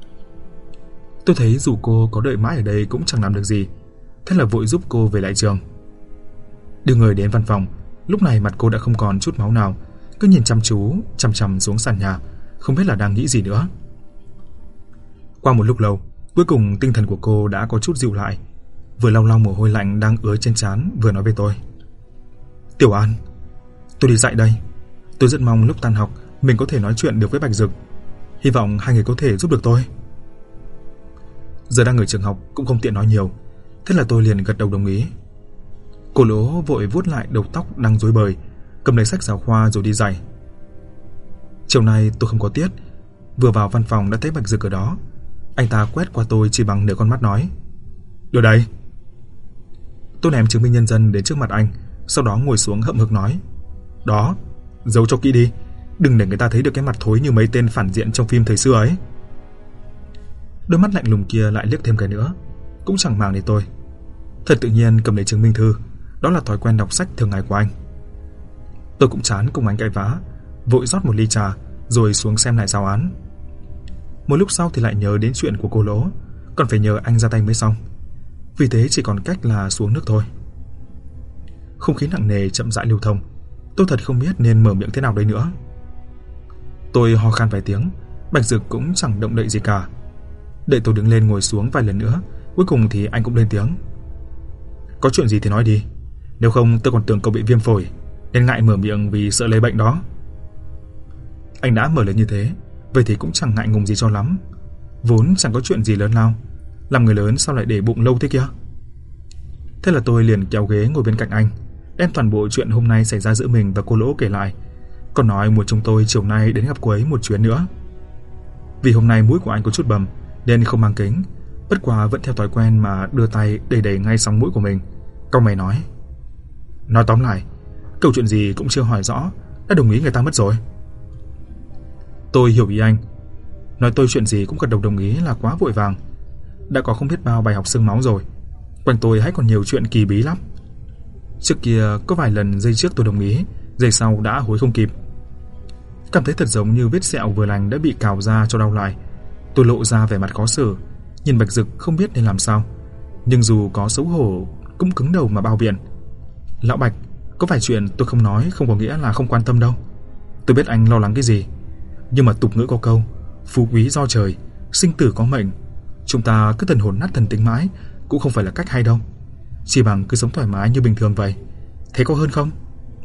Tôi thấy dù cô có đợi mãi ở đây cũng chẳng làm được gì, thế là vội giúp cô về lại trường. Đưa người đến văn phòng, lúc này mặt cô đã không còn chút máu nào, cứ nhìn chăm chú chằm chằm xuống sàn nhà, không biết là đang nghĩ gì nữa. Qua một lúc lâu, cuối cùng tinh thần của cô đã có chút dịu lại, vừa lau lau mồ hôi lạnh đang ứa trên trán, vừa nói với tôi: "Tiểu An, tôi đi dạy đây. Tôi rất mong lúc tan học mình có thể nói chuyện được với Bạch Dực. Hy vọng hai người có thể giúp được tôi." Giờ đang ở trường học cũng không tiện nói nhiều, thế là tôi liền gật đầu đồng ý. Cô Lỗ vội vuốt lại đầu tóc đang rối bời, cầm lấy sách giáo khoa rồi đi dạy. Chiều nay tôi không có tiết, vừa vào văn phòng đã thấy Bạch Dực ở đó. Anh ta quét qua tôi chỉ bằng nửa con mắt nói: "Đưa đây." Tôi ném chứng minh nhân dân đến trước mặt anh, sau đó ngồi xuống hậm hực nói: "Đó, giấu cho kỹ đi, đừng để người ta thấy được cái mặt thối như mấy tên phản diện trong phim thời xưa ấy." Đôi mắt lạnh lùng kia lại liếc thêm cái nữa, cũng chẳng màng đến tôi. Thật tự nhiên cầm lấy chứng minh thư, đó là thói quen đọc sách thường ngày của anh. Tôi cũng chán cùng anh cãi vã, vội rót một ly trà rồi xuống xem lại giáo án. Một lúc sau thì lại nhớ đến chuyện của cô Lỗ, còn phải nhờ anh ra tay mới xong. Vì thế chỉ còn cách là xuống nước thôi. Không khí nặng nề chậm rãi lưu thông. Tôi thật không biết nên mở miệng thế nào đây nữa. Tôi ho khan vài tiếng, Bạch Dực cũng chẳng động đậy gì cả. Đợi tôi đứng lên ngồi xuống vài lần nữa, cuối cùng thì anh cũng lên tiếng. Có chuyện gì thì nói đi, nếu không tôi còn tưởng cậu bị viêm phổi, nên ngại mở miệng vì sợ lây bệnh đó. Anh đã mở lời như thế, vậy thì cũng chẳng ngại ngùng gì cho lắm. Vốn chẳng có chuyện gì lớn lao, làm người lớn sao lại để bụng lâu thế kia. Thế là tôi liền kéo ghế ngồi bên cạnh anh, đem toàn bộ chuyện hôm nay xảy ra giữa mình và cô Lỗ kể lại, còn nói muốn chúng tôi chiều nay đến gặp cô ấy một chuyến nữa. Vì hôm nay mũi của anh có chút bầm nên không mang kính, bất quá vẫn theo thói quen mà đưa tay đẩy ngay sóng mũi của mình. Cau mày nói tóm lại, câu chuyện gì cũng chưa hỏi rõ đã đồng ý người ta mất rồi. Tôi hiểu ý anh, nói tôi chuyện gì cũng gật đầu đồng ý là quá vội vàng. Đã có không biết bao bài học xương máu rồi, quanh tôi hay còn nhiều chuyện kỳ bí lắm. Trước kia có vài lần giây trước tôi đồng ý, giây sau đã hối không kịp. Cảm thấy thật giống như vết sẹo vừa lành đã bị cào ra cho đau lại. Tôi lộ ra vẻ mặt khó xử, nhìn Bạch Dực không biết nên làm sao, nhưng dù có xấu hổ cũng cứng đầu mà bao biện. Lão Bạch, có vài chuyện tôi không nói không có nghĩa là không quan tâm đâu. Tôi biết anh lo lắng cái gì, nhưng mà tục ngữ có câu phú quý do trời, sinh tử có mệnh. Chúng ta cứ thần hồn nát thần tính mãi cũng không phải là cách hay đâu. Chỉ bằng cứ sống thoải mái như bình thường vậy, thế có hơn không?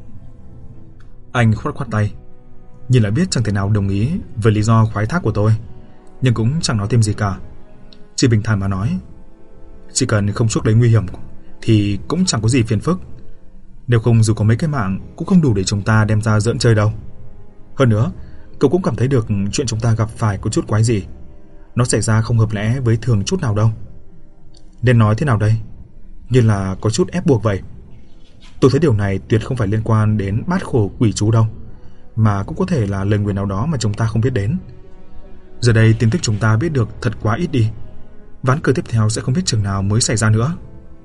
Anh khoát tay, nhìn lại biết chẳng thể nào đồng ý với lý do khoái thác của tôi, nhưng cũng chẳng nói thêm gì cả. Chỉ bình thản mà nói, chỉ cần không chuốc lấy nguy hiểm thì cũng chẳng có gì phiền phức. Nếu không dù có mấy cái mạng cũng không đủ để chúng ta đem ra giỡn chơi đâu. Hơn nữa, cậu cũng cảm thấy được chuyện chúng ta gặp phải có chút quái gì. Nó xảy ra không hợp lẽ với thường chút nào đâu. Nên nói thế nào đây? Như là có chút ép buộc vậy. Tôi thấy điều này tuyệt không phải liên quan đến bát khổ quỷ chú đâu, mà cũng có thể là lời nguyền nào đó mà chúng ta không biết đến. Giờ đây tin tức chúng ta biết được thật quá ít đi, ván cờ tiếp theo sẽ không biết chừng nào mới xảy ra nữa.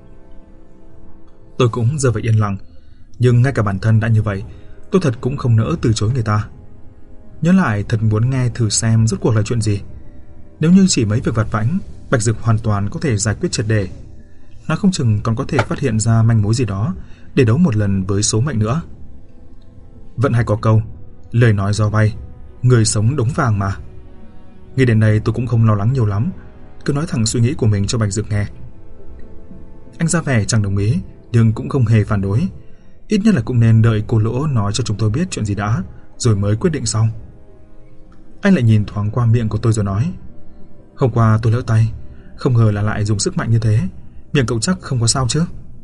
Tôi cũng giờ vậy yên lặng, nhưng ngay cả bản thân đã như vậy, tôi thật cũng không nỡ từ chối người ta. Nhớ lại thật muốn nghe thử xem rốt cuộc là chuyện gì. Nếu như chỉ mấy việc vặt vãnh, Bạch Dực hoàn toàn có thể giải quyết triệt để. Nó không chừng còn có thể phát hiện ra manh mối gì đó để đấu một lần với số mệnh nữa. Vẫn hay có câu, lời nói gió bay, người sống đống vàng mà. Nghĩ đến đây tôi cũng không lo lắng nhiều lắm, cứ nói thẳng suy nghĩ của mình cho Bạch Dực nghe. Anh ra vẻ chẳng đồng ý, nhưng cũng không hề phản đối. Ít nhất là cũng nên đợi cô Lỗ nói cho chúng tôi biết chuyện gì đã, rồi mới quyết định sau. Anh lại nhìn thoáng qua miệng của tôi rồi nói, hôm qua tôi lỡ tay, không ngờ là lại dùng sức mạnh như thế. Miệng cậu chắc không có sao chứ?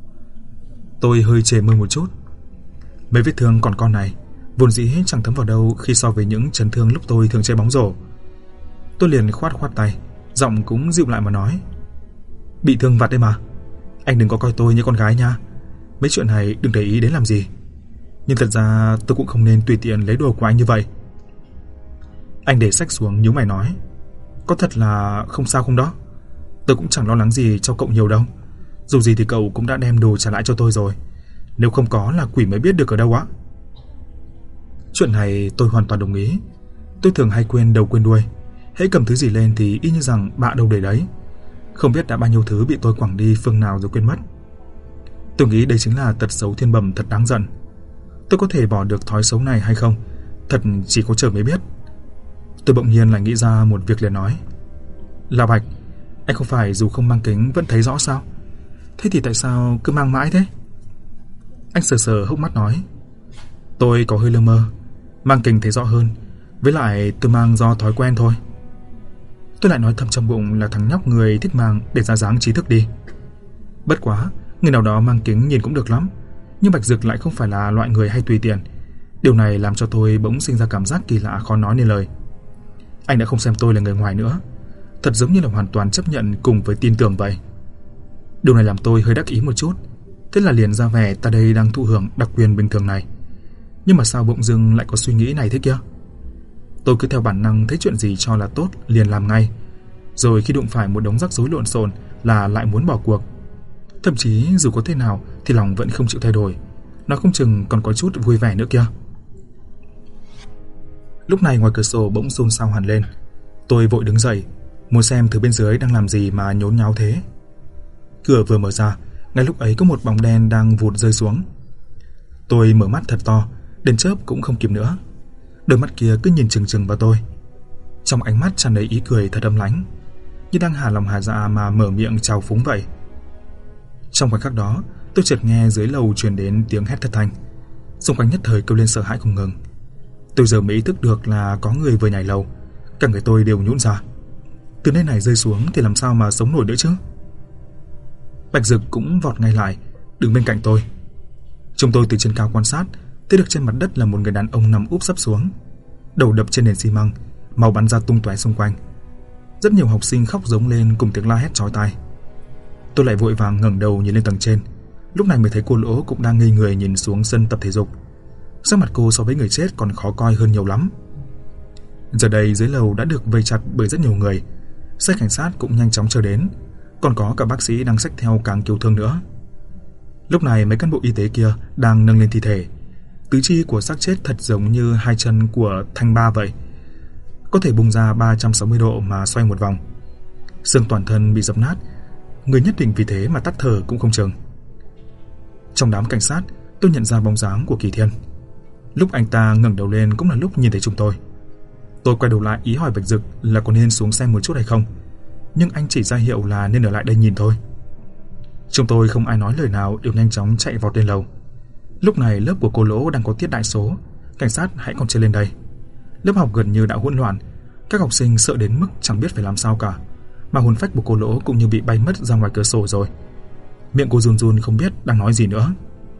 Tôi hơi trề môi một chút. Mấy vết thương còn con này vốn dĩ chẳng thấm vào đâu khi so với những chấn thương lúc tôi thường chơi bóng rổ. Tôi liền khoát tay, giọng cũng dịu lại mà nói, bị thương vặt đấy mà. Anh đừng có coi tôi như con gái nha. Mấy chuyện này đừng để ý đến làm gì. Nhưng thật ra tôi cũng không nên tùy tiện lấy đồ của anh như vậy. Anh để sách xuống nhíu mày nói, có thật là không sao không đó? Tôi cũng chẳng lo lắng gì cho cậu nhiều đâu. Dù gì thì cậu cũng đã đem đồ trả lại cho tôi rồi. Nếu không có là quỷ mới biết được ở đâu á. Chuyện này tôi hoàn toàn đồng ý. Tôi thường hay quên đầu quên đuôi. Hễ cầm thứ gì lên thì y như rằng bạ đâu để đấy. Không biết đã bao nhiêu thứ bị tôi quẳng đi phương nào rồi quên mất. Tôi nghĩ đây chính là tật xấu thiên bẩm thật đáng giận. Tôi có thể bỏ được thói xấu này hay không, thật chỉ có trời mới biết. Tôi bỗng nhiên lại nghĩ ra một việc liền nói, là Bạch, anh không phải dù không mang kính vẫn thấy rõ sao? Thế thì tại sao cứ mang mãi thế? Anh sờ sờ hốc mắt nói, tôi có hơi lơ mơ, mang kính thấy rõ hơn, với lại tôi mang do thói quen thôi. Tôi lại nói thầm trong bụng là thằng nhóc người thích mang để ra dáng trí thức đi. Bất quá, người nào đó mang kính nhìn cũng được lắm, nhưng Bạch Dực lại không phải là loại người hay tùy tiện. Điều này làm cho tôi bỗng sinh ra cảm giác kỳ lạ khó nói nên lời. Anh đã không xem tôi là người ngoài nữa, thật giống như là hoàn toàn chấp nhận cùng với tin tưởng vậy. Điều này làm tôi hơi đắc ý một chút, thế là liền ra vẻ ta đây đang thụ hưởng đặc quyền bình thường này. Nhưng mà sao bỗng dưng lại có suy nghĩ này thế kia? Tôi cứ theo bản năng thấy chuyện gì cho là tốt liền làm ngay. rồi khi đụng phải một đống rắc rối lộn xộn là lại muốn bỏ cuộc. Thậm chí dù có thế nào thì lòng vẫn không chịu thay đổi, nó không chừng còn có chút vui vẻ nữa kia. Lúc này ngoài cửa sổ bỗng xôn xao hẳn lên. Tôi vội đứng dậy, muốn xem thứ bên dưới đang làm gì mà nhốn nháo thế. Cửa vừa mở ra, ngay lúc ấy có một bóng đen đang vụt rơi xuống. Tôi mở mắt thật to, đến chớp cũng không kịp nữa. Đôi mắt kia cứ nhìn chừng chừng vào tôi. Trong ánh mắt tràn đầy ý cười thật âm lãnh, như đang hà lòng hà dạ mà mở miệng chào phúng vậy. Trong khoảnh khắc đó, tôi chợt nghe dưới lầu truyền đến tiếng hét thất thanh. Xung quanh nhất thời kêu lên sợ hãi không ngừng. Tôi giờ mới ý thức được là có người vừa nhảy lầu, cả người tôi đều nhũn ra. Từ nơi này rơi xuống thì làm sao mà sống nổi nữa chứ? Bạch Dực cũng vọt ngay lại, đứng bên cạnh tôi. Chúng tôi từ trên cao quan sát, thấy được trên mặt đất là một người đàn ông nằm úp sấp xuống, đầu đập trên nền xi măng, máu bắn ra tung tóe xung quanh. Rất nhiều học sinh khóc rống lên cùng tiếng la hét chói tai. Tôi lại vội vàng ngẩng đầu nhìn lên tầng trên, lúc này mới thấy cô Lỗ cũng đang ngây người nhìn xuống sân tập thể dục. Sắc mặt cô so với người chết còn khó coi hơn nhiều lắm. Giờ đây dưới lầu đã được vây chặt bởi rất nhiều người, xe cảnh sát cũng nhanh chóng chờ đến, còn có cả bác sĩ đang xách theo cáng cứu thương nữa. Lúc này mấy cán bộ y tế kia đang nâng lên thi thể. Tứ chi của xác chết thật giống như hai chân của thanh ba vậy, có thể bung ra 360 độ mà xoay một vòng. Xương toàn thân bị dập nát, người nhất định vì thế mà tắt thở cũng không chừng. Trong đám cảnh sát, tôi nhận ra bóng dáng của Kỳ Thiên. Lúc anh ta ngẩng đầu lên cũng là lúc nhìn thấy chúng tôi. Tôi quay đầu lại ý hỏi Bạch Dực là có nên xuống xem một chút hay không, nhưng anh chỉ ra hiệu là nên ở lại đây nhìn thôi. Chúng tôi không ai nói lời nào, đều nhanh chóng chạy vọt lên lầu. Lúc này lớp của cô Lỗ đang có tiết đại số, cảnh sát hãy còn chưa lên đây. Lớp học gần như đã hỗn loạn, các học sinh sợ đến mức chẳng biết phải làm sao cả, mà hồn phách của cô Lỗ cũng như bị bay mất ra ngoài cửa sổ rồi. Miệng cô run run không biết đang nói gì nữa.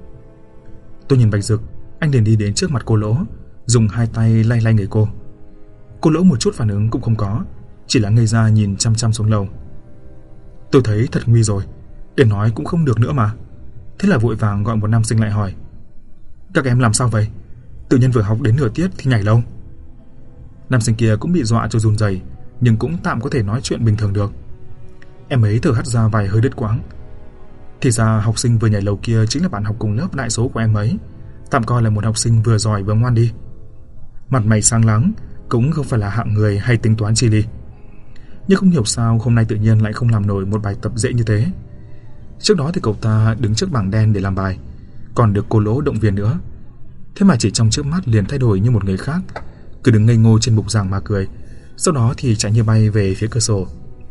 Tôi nhìn Bạch Dực, anh liền đi đến trước mặt cô Lỗ, dùng hai tay lay lay người cô. Cô Lỗ một chút phản ứng cũng không có, chỉ là ngây ra nhìn chăm chăm xuống lầu. Tôi thấy thật nguy rồi, để nói cũng không được nữa mà. Thế là vội vàng gọi một nam sinh lại hỏi: "Các em làm sao vậy? Tự nhiên vừa học đến nửa tiết thì nhảy lầu?" Nam sinh kia cũng bị dọa cho run rẩy, nhưng cũng tạm có thể nói chuyện bình thường được. Em ấy thở hắt ra vài hơi đứt quãng. Thì ra học sinh vừa nhảy lầu kia chính là bạn học cùng lớp đại số của em ấy, tạm coi là một học sinh vừa giỏi vừa ngoan đi. Mặt mày sáng láng, cũng không phải là hạng người hay tính toán chi đi. Nhưng không hiểu sao hôm nay tự nhiên lại không làm nổi một bài tập dễ như thế. Trước đó thì cậu ta đứng trước bảng đen để làm bài, còn được cô Lỗ động viên nữa. Thế mà chỉ trong chớp mắt liền thay đổi như một người khác, cứ đứng ngây ngô trên bục giảng mà cười, sau đó thì chạy như bay về phía cửa sổ.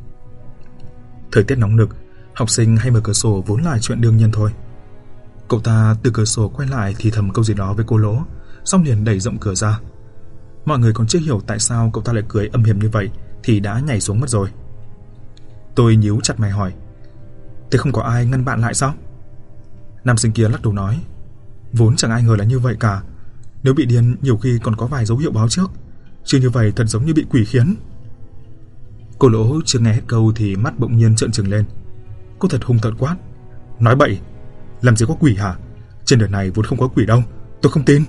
Thời tiết nóng nực, học sinh hay mở cửa sổ vốn là chuyện đương nhiên thôi. Cậu ta từ cửa sổ quay lại thì thầm câu gì đó với cô Lỗ, xong liền đẩy rộng cửa ra. Mọi người còn chưa hiểu tại sao cậu ta lại cười âm hiểm như vậy thì đã nhảy xuống mất rồi. Tôi nhíu chặt mày hỏi: "Thế không có ai ngăn bạn lại sao?" Nam sinh kia lắc đầu nói: "Vốn chẳng ai ngờ là như vậy cả. Nếu bị điên nhiều khi còn có vài dấu hiệu báo trước, chứ như vậy thật giống như bị quỷ khiến." Cô Lỗ chưa nghe hết câu thì mắt bỗng nhiên trợn trừng lên. Cô thật hung tợn quát: "Nói bậy, làm gì có quỷ hả? Trên đời này vốn không có quỷ đâu, tôi không tin."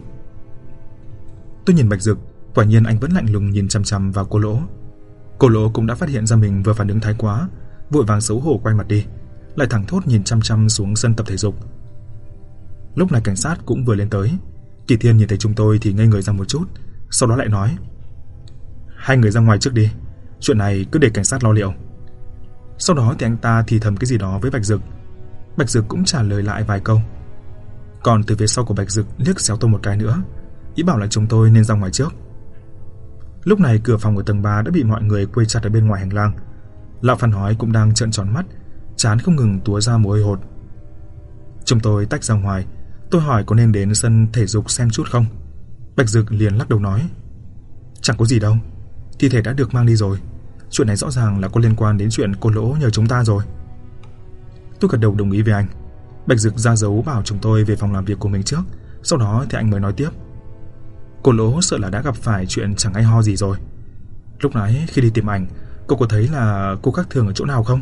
Tôi nhìn Bạch Dực, quả nhiên anh vẫn lạnh lùng nhìn chằm chằm vào cô Lỗ. Cô Lỗ cũng đã phát hiện ra mình vừa phản ứng thái quá, vội vàng xấu hổ quay mặt đi, lại thẳng thốt nhìn chăm chăm xuống sân tập thể dục. Lúc này cảnh sát cũng vừa lên tới. Kỳ Thiên nhìn thấy chúng tôi thì ngây người ra một chút, sau đó lại nói: "Hai người ra ngoài trước đi, chuyện này cứ để cảnh sát lo liệu." Sau đó thì anh ta thì thầm cái gì đó với Bạch Dực. Bạch Dực cũng trả lời lại vài câu. Còn từ phía sau của Bạch Dực liếc xéo tôi một cái nữa, ý bảo là chúng tôi nên ra ngoài trước. Lúc này cửa phòng ở tầng 3 đã bị mọi người quây chặt ở bên ngoài hành lang. Lão Phan Hói cũng đang trợn tròn mắt, trán không ngừng túa ra mồ hôi hột. Chúng tôi tách ra ngoài, tôi hỏi có nên đến sân thể dục xem chút không. Bạch Dực liền lắc đầu nói: "Chẳng có gì đâu, thi thể đã được mang đi rồi. Chuyện này rõ ràng là có liên quan đến chuyện cô Lỗ nhờ chúng ta rồi." Tôi gật đầu đồng ý với anh. Bạch Dực ra dấu bảo chúng tôi về phòng làm việc của mình trước, sau đó thì anh mới nói tiếp: "Cô Lỗ sợ là đã gặp phải chuyện chẳng hay ho gì rồi. Lúc nãy khi đi tìm ảnh, cô có thấy là cô khác thường ở chỗ nào không?"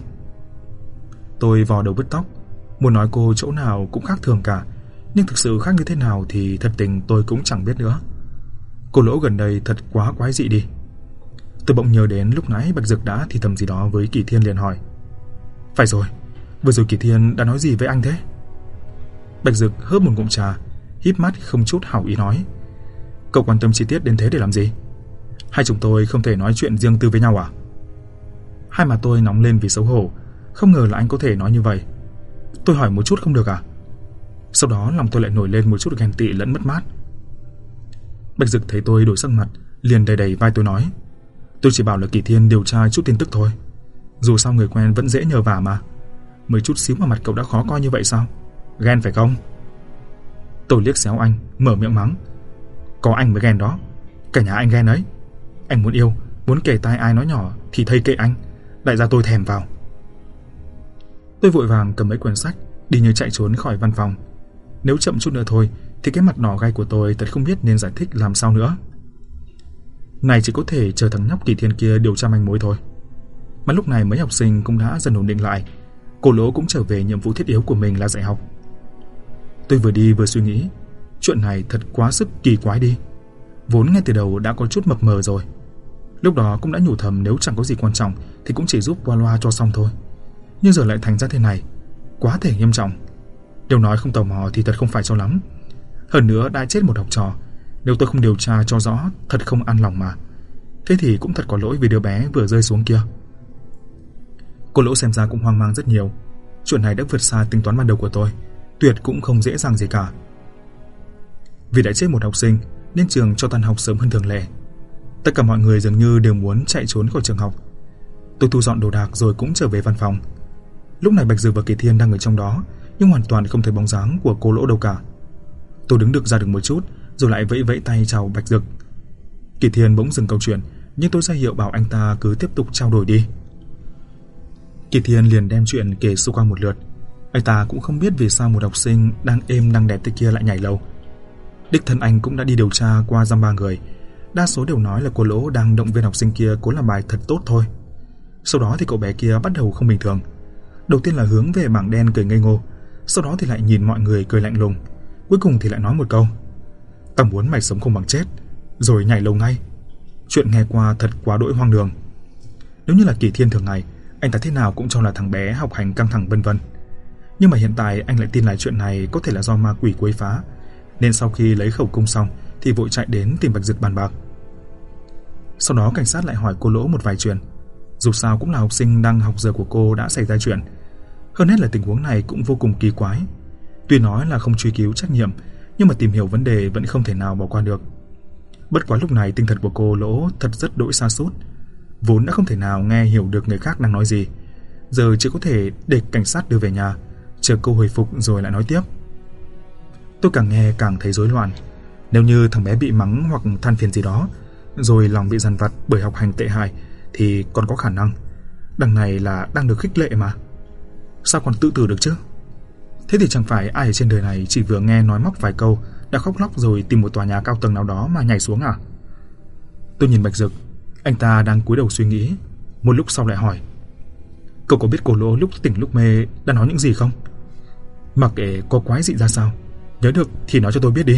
Tôi vò đầu bứt tóc, muốn nói cô chỗ nào cũng khác thường cả, nhưng thực sự khác như thế nào thì thật tình tôi cũng chẳng biết nữa. Cô Lỗ gần đây thật quá quái dị đi. Tôi bỗng nhớ đến lúc nãy Bạch Dực đã thì thầm gì đó với Kỳ Thiên, liền hỏi: "Phải rồi, vừa rồi Kỳ Thiên đã nói gì với anh thế?" Bạch Dực hớp một ngụm trà, híp mắt không chút hảo ý nói: "Cậu quan tâm chi tiết đến thế để làm gì? Hai chúng tôi không thể nói chuyện riêng tư với nhau à?" Hai mặt tôi nóng lên vì xấu hổ, không ngờ là anh có thể nói như vậy. Tôi hỏi một chút không được à? Sau đó lòng tôi lại nổi lên một chút ghen tị lẫn mất mát. Bạch Dực thấy tôi đổi sắc mặt, liền đẩy đẩy vai tôi nói: "Tôi chỉ bảo là Kỳ Thiên điều tra chút tin tức thôi. Dù sao người quen vẫn dễ nhờ vả mà. Mới chút xíu mà mặt cậu đã khó coi như vậy sao? Ghen phải không?" Tôi liếc xéo anh, mở miệng mắng: "Có anh mới ghen đó. Cả nhà anh ghen ấy. Anh muốn yêu, muốn kể tai ai nói nhỏ thì thây kệ anh. Đại gia tôi thèm vào." Tôi vội vàng cầm mấy quyển sách, đi như chạy trốn khỏi văn phòng. Nếu chậm chút nữa thôi thì cái mặt đỏ gay của tôi thật không biết nên giải thích làm sao nữa. Này chỉ có thể chờ thằng nhóc Kỳ Thiên kia điều tra manh mối thôi. Mà lúc này mấy học sinh cũng đã dần ổn định lại. Cô Lỗ cũng trở về nhiệm vụ thiết yếu của mình là dạy học. Tôi vừa đi vừa suy nghĩ, chuyện này thật quá sức kỳ quái đi. Vốn ngay từ đầu đã có chút mập mờ rồi. Lúc đó cũng đã nhủ thầm nếu chẳng có gì quan trọng thì cũng chỉ giúp qua loa cho xong thôi. Nhưng giờ lại thành ra thế này, quá thể nghiêm trọng. Điều nói không tò mò thì thật không phải cho lắm. Hơn nữa đã chết một học trò, nếu tôi không điều tra cho rõ thật không an lòng mà. Thế thì cũng thật có lỗi vì đứa bé vừa rơi xuống kia. Cô Lỗ xem ra cũng hoang mang rất nhiều. Chuyện này đã vượt xa tính toán ban đầu của tôi, tuyệt cũng không dễ dàng gì cả. Vì đã chết một học sinh nên trường cho tan học sớm hơn thường lệ. Tất cả mọi người dường như đều muốn chạy trốn khỏi trường học. Tôi thu dọn đồ đạc rồi cũng trở về văn phòng. Lúc này Bạch Dực và Kỳ Thiên đang ở trong đó, nhưng hoàn toàn không thấy bóng dáng của cô Lỗ đâu cả. Tôi đứng được ra được một chút, rồi lại vẫy vẫy tay chào Bạch Dực. Kỳ Thiên bỗng dừng câu chuyện, nhưng tôi ra hiệu bảo anh ta cứ tiếp tục trao đổi đi. Kỳ Thiên liền đem chuyện kể xung quanh một lượt. Anh ta cũng không biết vì sao một học sinh đang êm đang đẹp thế kia lại nhảy lầu. Đích thân anh cũng đã đi điều tra qua dăm ba người, đa số đều nói là cô Lỗ đang động viên học sinh kia cố làm bài thật tốt thôi. Sau đó thì cậu bé kia bắt đầu không bình thường. Đầu tiên là hướng về bảng đen cười ngây ngô, sau đó thì lại nhìn mọi người cười lạnh lùng, cuối cùng thì lại nói một câu: "Tao muốn mày sống không bằng chết", rồi nhảy lầu ngay. Chuyện nghe qua thật quá đỗi hoang đường. Nếu như là Kỳ Thiên thường ngày, anh ta thế nào cũng cho là thằng bé học hành căng thẳng vân vân. Nhưng mà hiện tại anh lại tin lại chuyện này có thể là do ma quỷ quấy phá, nên sau khi lấy khẩu cung xong thì vội chạy đến tìm Bạch Dực bàn bạc. Sau đó cảnh sát lại hỏi cô Lỗ một vài chuyện. Dù sao cũng là học sinh đang học giờ của cô đã xảy ra chuyện. Hơn hết là tình huống này cũng vô cùng kỳ quái. Tuy nói là không truy cứu trách nhiệm, nhưng mà tìm hiểu vấn đề vẫn không thể nào bỏ qua được. Bất quá lúc này tinh thần của cô Lỗ thật rất đỗi sa sút, vốn đã không thể nào nghe hiểu được người khác đang nói gì, giờ chỉ có thể để cảnh sát đưa về nhà, chờ cô hồi phục rồi lại nói tiếp. Tôi càng nghe càng thấy rối loạn. Nếu như thằng bé bị mắng hoặc than phiền gì đó, rồi lòng bị dằn vặt bởi học hành tệ hại, thì còn có khả năng. Đằng này là đang được khích lệ mà, sao còn tự tử được chứ? Thế thì chẳng phải ai ở trên đời này chỉ vừa nghe nói móc vài câu đã khóc lóc rồi tìm một tòa nhà cao tầng nào đó mà nhảy xuống à? Tôi nhìn Bạch Dực, anh ta đang cúi đầu suy nghĩ, một lúc sau lại hỏi: "Cậu có biết cô Lỗ lúc tỉnh lúc mê đã nói những gì không? Mặc kệ có quái dị ra sao, nhớ được thì nói cho tôi biết đi."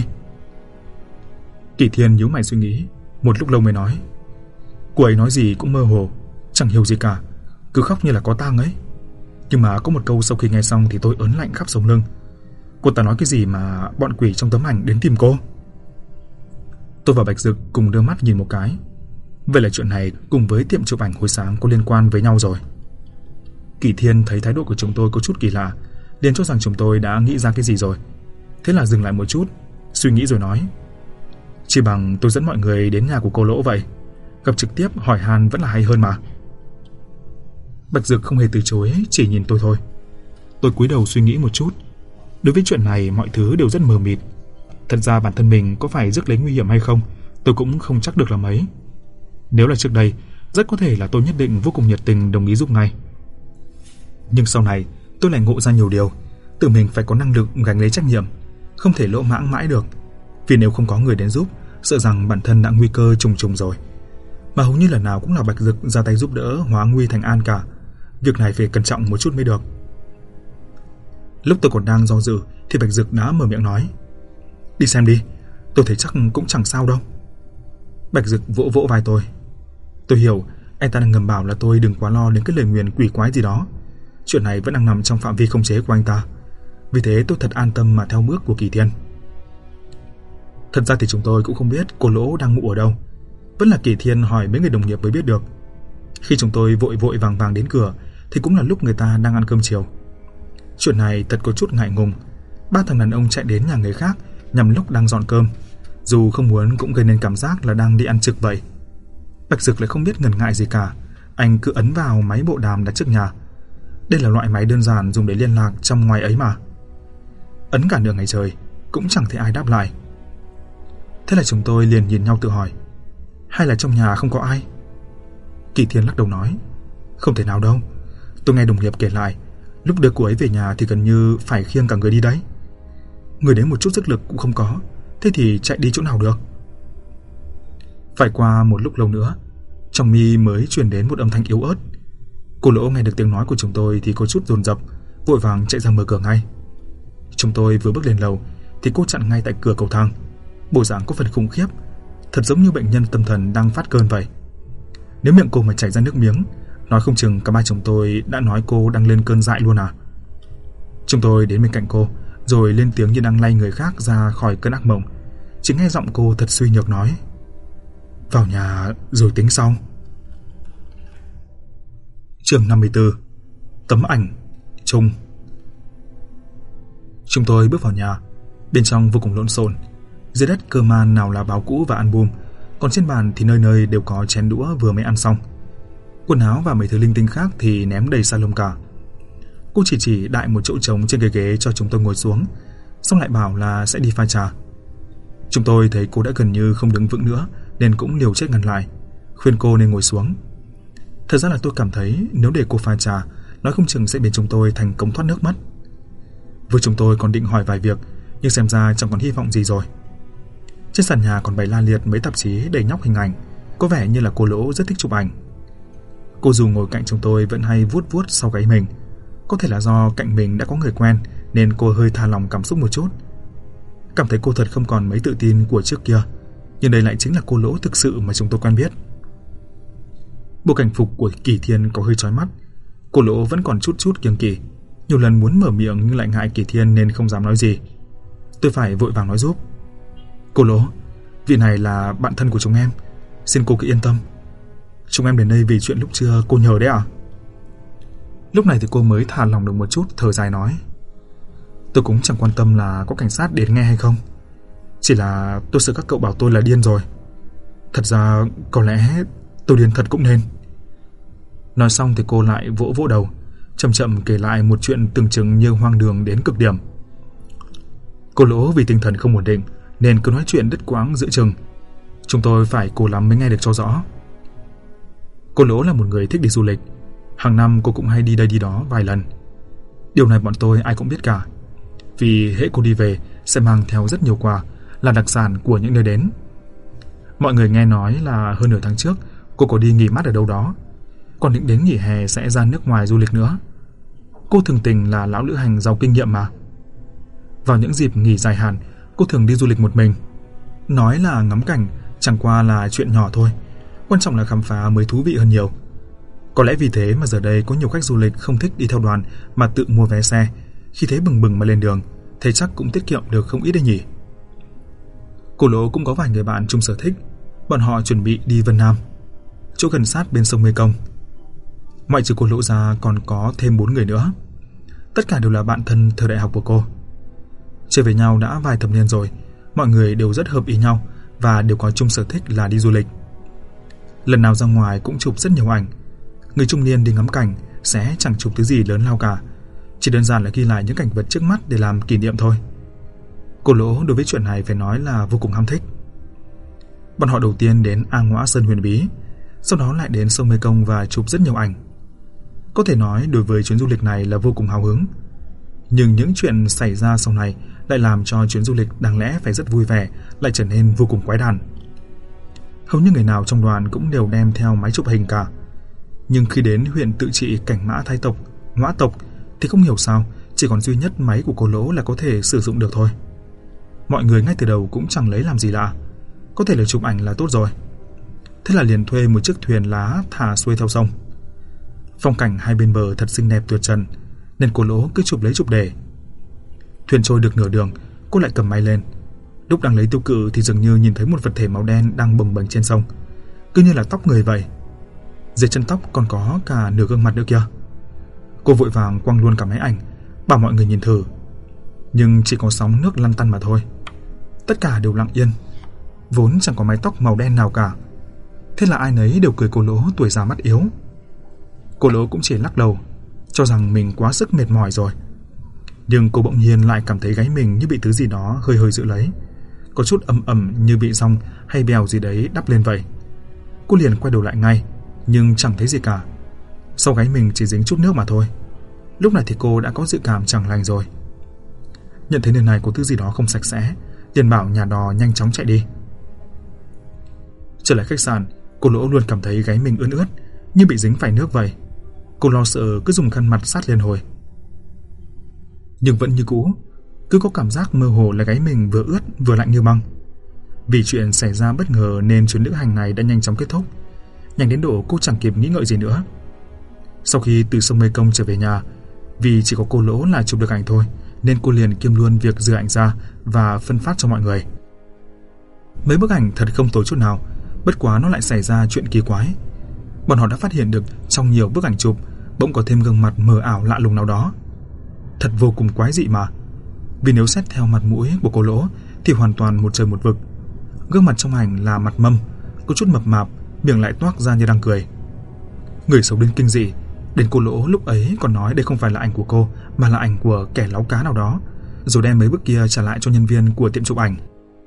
Kỳ Thiên nhíu mày suy nghĩ, một lúc lâu mới nói: "Cô ấy nói gì cũng mơ hồ, chẳng hiểu gì cả, cứ khóc như là có tang ấy. Nhưng mà có một câu sau khi nghe xong thì tôi ớn lạnh khắp sống lưng. Cô ta nói cái gì mà bọn quỷ trong tấm ảnh đến tìm cô?" Tôi và Bạch Dực cùng đưa mắt nhìn một cái. Vậy là chuyện này cùng với tiệm chụp ảnh hồi sáng có liên quan với nhau rồi. Kỳ Thiên thấy thái độ của chúng tôi có chút kỳ lạ, liền cho rằng chúng tôi đã nghĩ ra cái gì rồi. Thế là dừng lại một chút, suy nghĩ rồi nói: "Chỉ bằng tôi dẫn mọi người đến nhà của cô Lỗ vậy, gặp trực tiếp hỏi han vẫn là hay hơn mà." Bạch Dực không hề từ chối, chỉ nhìn tôi thôi. Tôi cúi đầu suy nghĩ một chút. Đối với chuyện này mọi thứ đều rất mờ mịt. Thật ra bản thân mình có phải rước lấy nguy hiểm hay không, tôi cũng không chắc được là mấy. Nếu là trước đây, rất có thể là tôi nhất định vô cùng nhiệt tình đồng ý giúp ngay. Nhưng sau này, tôi lại ngộ ra nhiều điều, tự mình phải có năng lực gánh lấy trách nhiệm, không thể lỗ mãng mãi được. Vì nếu không có người đến giúp, sợ rằng bản thân đã nguy cơ trùng trùng rồi. Mà hầu như lần nào cũng là Bạch Dực ra tay giúp đỡ hóa nguy thành an cả. Việc này phải cẩn trọng một chút mới được. Lúc tôi còn đang do dự thì Bạch Dực đã mở miệng nói: "Đi xem đi, tôi thấy chắc cũng chẳng sao đâu." Bạch Dực vỗ vỗ vai tôi: Tôi hiểu, anh ta đang ngầm bảo là tôi đừng quá lo đến cái lời nguyền quỷ quái gì đó. Chuyện này vẫn đang nằm trong phạm vi khống chế của anh ta. Vì thế tôi thật an tâm mà theo bước của Kỳ Thiên. Thật ra thì chúng tôi cũng không biết cô Lỗ đang ngủ ở đâu. Vẫn là Kỳ Thiên hỏi mấy người đồng nghiệp mới biết được. Khi chúng tôi vội vội vàng vàng đến cửa thì cũng là lúc người ta đang ăn cơm chiều. Chuyện này thật có chút ngại ngùng. 3 thằng đàn ông chạy đến nhà người khác nhằm lúc đang dọn cơm, dù không muốn cũng gây nên cảm giác là đang đi ăn trực vậy. Bạch Dực lại không biết ngần ngại gì cả, anh cứ ấn vào máy bộ đàm đặt trước nhà. Đây là loại máy đơn giản dùng để liên lạc trong ngoài ấy mà. Ấn cả nửa ngày trời cũng chẳng thấy ai đáp lại. Thế là chúng tôi liền nhìn nhau tự hỏi, hay là trong nhà không có ai? Kỳ Thiên lắc đầu nói, không thể nào đâu. Tôi nghe đồng nghiệp kể lại, lúc đưa cô ấy về nhà thì gần như phải khiêng cả người đi đấy. Người đến một chút sức lực cũng không có, thế thì chạy đi chỗ nào được? Phải qua một lúc lâu nữa, trong mi mới truyền đến một âm thanh yếu ớt. Cô Lỗ nghe được tiếng nói của chúng tôi thì có chút dồn dập, vội vàng chạy ra mở cửa ngay. Chúng tôi vừa bước lên lầu thì cô chặn ngay tại cửa cầu thang, bộ dạng có phần khủng khiếp, thật giống như bệnh nhân tâm thần đang phát cơn vậy. Nếu miệng cô mà chảy ra nước miếng, nói không chừng cả ba chúng tôi đã nói cô đang lên cơn dại luôn à. Chúng tôi đến bên cạnh cô, rồi lên tiếng như đang lay người khác ra khỏi cơn ác mộng. Chỉ nghe giọng cô thật suy nhược nói, vào nhà rồi tính sau. Chương 54. Tấm ảnh chung. Chúng tôi bước vào nhà. Bên trong vô cùng lộn xộn. Dưới đất cơ man nào là báo cũ và album, còn trên bàn thì nơi nơi đều có chén đũa vừa mới ăn xong. Quần áo và mấy thứ linh tinh khác thì ném đầy salon cả. Cô chỉ đại một chỗ trống trên cái ghế cho chúng tôi ngồi xuống, xong lại bảo là sẽ đi pha trà. Chúng tôi thấy cô đã gần như không đứng vững nữa nên cũng liều chết ngăn lại, khuyên cô nên ngồi xuống. Thật ra là tôi cảm thấy nếu để cô pha trà, nói không chừng sẽ biến chúng tôi thành cống thoát nước mất. Với chúng tôi còn định hỏi vài việc, nhưng xem ra chẳng còn hy vọng gì rồi. Trên sàn nhà còn bày la liệt mấy tạp chí đầy nhóc hình ảnh, có vẻ như là cô Lỗ rất thích chụp ảnh. Cô dù ngồi cạnh chúng tôi vẫn hay vuốt vuốt sau gáy mình. Có thể là do cạnh mình đã có người quen nên cô hơi thả lòng cảm xúc một chút. Cảm thấy cô thật không còn mấy tự tin của trước kia, nhưng đây lại chính là cô Lỗ thực sự mà chúng tôi quen biết. Bộ cảnh phục của Kỳ Thiên có hơi chói mắt. Cô Lỗ vẫn còn chút kiêng kỵ, nhiều lần muốn mở miệng nhưng lại ngại Kỳ Thiên nên không dám nói gì. Tôi phải vội vàng nói giúp. Cô Lỗ, vị này là bạn thân của chúng em, xin cô cứ yên tâm. Chúng em đến đây vì chuyện lúc trưa cô nhờ đấy à? Lúc này thì cô mới thả lòng được một chút, thở dài nói, tôi cũng chẳng quan tâm là có cảnh sát đến nghe hay không, chỉ là tôi sợ các cậu bảo tôi là điên rồi. Thật ra có lẽ tôi điên thật cũng nên. Nói xong thì cô lại vỗ vỗ đầu, chậm chậm kể lại một chuyện tưởng chừng như hoang đường đến cực điểm. Cô Lỗ vì tinh thần không ổn định nên cứ nói chuyện đứt quãng giữa chừng. Chúng tôi phải cố lắm mới nghe được cho rõ. Cô Lỗ là một người thích đi du lịch. Hàng năm cô cũng hay đi đây đi đó vài lần. Điều này bọn tôi ai cũng biết cả, vì hễ cô đi về sẽ mang theo rất nhiều quà, là đặc sản của những nơi đến. Mọi người nghe nói là hơn nửa tháng trước cô có đi nghỉ mát ở đâu đó, còn định đến nghỉ hè sẽ ra nước ngoài du lịch nữa. Cô thường tình là lão lữ hành giàu kinh nghiệm mà. Vào những dịp nghỉ dài hạn, cô thường đi du lịch một mình. Nói là ngắm cảnh chẳng qua là chuyện nhỏ thôi, quan trọng là khám phá mới thú vị hơn nhiều. Có lẽ vì thế mà giờ đây có nhiều khách du lịch không thích đi theo đoàn mà tự mua vé xe, khi thấy bừng bừng mà lên đường, thế chắc cũng tiết kiệm được không ít đấy nhỉ. Cô Lỗ cũng có vài người bạn chung sở thích, bọn họ chuẩn bị đi Vân Nam, chỗ gần sát bên sông Mekong. Ngoại trừ cô Lỗ ra còn có thêm 4 người nữa. Tất cả đều là bạn thân thời đại học của cô. Chơi với nhau đã vài thập niên rồi, mọi người đều rất hợp ý nhau và đều có chung sở thích là đi du lịch. Lần nào ra ngoài cũng chụp rất nhiều ảnh. Người trung niên đi ngắm cảnh sẽ chẳng chụp thứ gì lớn lao cả, chỉ đơn giản là ghi lại những cảnh vật trước mắt để làm kỷ niệm thôi. Cô Lỗ đối với chuyện này phải nói là vô cùng ham thích. Bọn họ đầu tiên đến A Ngõa Sơn huyền bí, sau đó lại đến sông Mekong và chụp rất nhiều ảnh. Có thể nói đối với chuyến du lịch này là vô cùng hào hứng. Nhưng những chuyện xảy ra sau này lại làm cho chuyến du lịch đáng lẽ phải rất vui vẻ lại trở nên vô cùng quái đản. Hầu như người nào trong đoàn cũng đều đem theo máy chụp hình cả. Nhưng khi đến huyện tự trị Cảnh Mã Thái Tộc, Ngõa Tộc thì không hiểu sao chỉ còn duy nhất máy của cô Lỗ là có thể sử dụng được thôi. Mọi người ngay từ đầu cũng chẳng lấy làm gì lạ, có thể là chụp ảnh là tốt rồi. Thế là liền thuê một chiếc thuyền lá thả xuôi theo sông. Phong cảnh hai bên bờ thật xinh đẹp tuyệt trần, nên cô Lỗ cứ chụp lấy chụp để. Thuyền trôi được nửa đường, cô lại cầm máy lên. Lúc đang lấy tiêu cự thì dường như nhìn thấy một vật thể màu đen đang bồng bềnh trên sông, cứ như là tóc người vậy. Dưới chân tóc còn có cả nửa gương mặt nữa kìa. Cô vội vàng quăng luôn cả máy ảnh, bảo mọi người nhìn thử. Nhưng chỉ có sóng nước lăn tăn mà thôi. Tất cả đều lặng yên, vốn chẳng có mái tóc màu đen nào cả. Thế là ai nấy đều cười cô Lỗ tuổi già mắt yếu. Cô Lỗ cũng chỉ lắc đầu, cho rằng mình quá sức mệt mỏi rồi. Nhưng cô bỗng nhiên lại cảm thấy gáy mình như bị thứ gì đó hơi hơi giữ lấy, có chút ẩm ẩm như bị rong hay bèo gì đấy đắp lên vậy. Cô liền quay đầu lại ngay, nhưng chẳng thấy gì cả. Sau gáy mình chỉ dính chút nước mà thôi. Lúc này thì cô đã có dự cảm chẳng lành rồi. Nhận thấy nơi này có thứ gì đó không sạch sẽ, liền bảo nhà đò nhanh chóng chạy đi. Trở lại khách sạn, cô Lỗ luôn cảm thấy gáy mình ướt ướt, như bị dính phải nước vậy. Cô lo sợ cứ dùng khăn mặt sát lên hồi. Nhưng vẫn như cũ, cứ có cảm giác mơ hồ là gáy mình vừa ướt vừa lạnh như băng. Vì chuyện xảy ra bất ngờ nên chuyến lữ hành này đã nhanh chóng kết thúc, nhanh đến độ cô chẳng kịp nghĩ ngợi gì nữa. Sau khi từ sông Mê Công trở về nhà, vì chỉ có cô Lỗ là chụp được ảnh thôi, nên cô liền kiêm luôn việc rửa ảnh ra và phân phát cho mọi người. Mấy bức ảnh thật không tồi chút nào, bất quá nó lại xảy ra chuyện kỳ quái. Bọn họ đã phát hiện được trong nhiều bức ảnh chụp bỗng có thêm gương mặt mờ ảo lạ lùng nào đó. Thật vô cùng quái dị mà. Vì nếu xét theo mặt mũi của cô Lỗ thì hoàn toàn một trời một vực. Gương mặt trong ảnh là mặt mâm, có chút mập mạp, miệng lại toác ra như đang cười. Người xấu đến kinh dị, đến cô Lỗ lúc ấy còn nói đây không phải là ảnh của cô mà là ảnh của kẻ láu cá nào đó, rồi đem mấy bức kia trả lại cho nhân viên của tiệm chụp ảnh.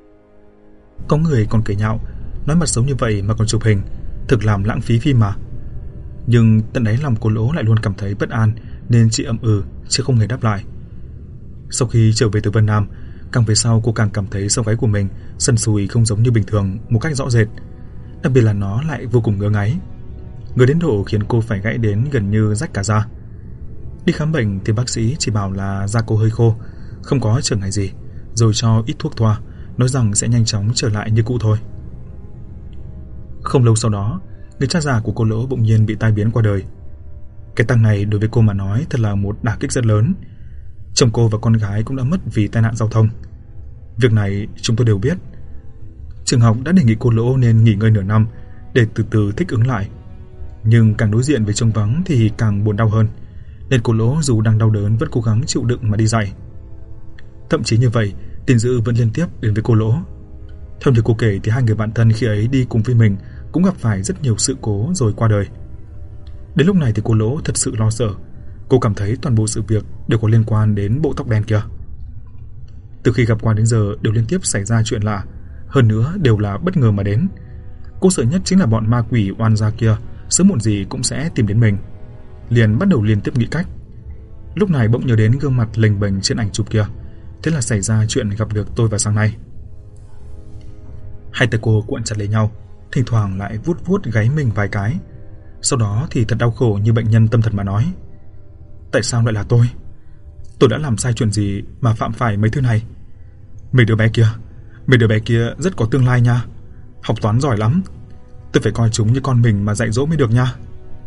Có người còn cười nhạo, nói mặt xấu như vậy mà còn chụp hình, thực làm lãng phí phim mà. Nhưng tận đáy lòng cô Lỗ lại luôn cảm thấy bất an, nên chỉ ậm ừ chứ không hề đáp lại. Sau khi trở về từ Vân Nam, càng về sau cô càng cảm thấy sau gáy của mình sần sùi không giống như bình thường một cách rõ rệt, đặc biệt là nó lại vô cùng ngứa ngáy, ngứa đến độ khiến cô phải gãy đến gần như rách cả da. Đi khám bệnh thì bác sĩ chỉ bảo là da cô hơi khô, không có trở ngại gì, rồi cho ít thuốc thoa, nói rằng sẽ nhanh chóng trở lại như cũ thôi. Không lâu sau đó, người cha già của cô Lỗ bỗng nhiên bị tai biến qua đời. Cái tang này đối với cô mà nói thật là một đả kích rất lớn. Chồng cô và con gái cũng đã mất vì tai nạn giao thông. Việc này chúng tôi đều biết. Trường học đã đề nghị cô Lỗ nên nghỉ ngơi nửa năm để từ từ thích ứng lại. Nhưng càng đối diện với trống vắng thì càng buồn đau hơn, nên cô Lỗ dù đang đau đớn vẫn cố gắng chịu đựng mà đi dạy. Thậm chí như vậy, tin dữ vẫn liên tiếp đến với cô Lỗ. Theo như cô kể thì hai người bạn thân khi ấy đi cùng với mình cũng gặp phải rất nhiều sự cố rồi qua đời. Đến lúc này thì cô Lỗ thật sự lo sợ. Cô cảm thấy toàn bộ sự việc đều có liên quan đến bộ tóc đen kia. Từ khi gặp qua đến giờ đều liên tiếp xảy ra chuyện lạ, hơn nữa đều là bất ngờ mà đến. Cô sợ nhất chính là bọn ma quỷ oan gia kia sớm muộn gì cũng sẽ tìm đến mình. Liền bắt đầu liên tiếp nghĩ cách. Lúc này bỗng nhớ đến gương mặt lềnh bềnh trên ảnh chụp kia, thế là xảy ra chuyện gặp được tôi vào sáng nay. Hai tay cô cuộn chặt lấy nhau, thỉnh thoảng lại vuốt vuốt gáy mình vài cái. Sau đó thì thật đau khổ như bệnh nhân tâm thần mà nói: tại sao lại là tôi? Tôi đã làm sai chuyện gì mà phạm phải mấy thứ này? Mấy đứa bé kia rất có tương lai nha, học toán giỏi lắm. Tôi phải coi chúng như con mình mà dạy dỗ mới được nha.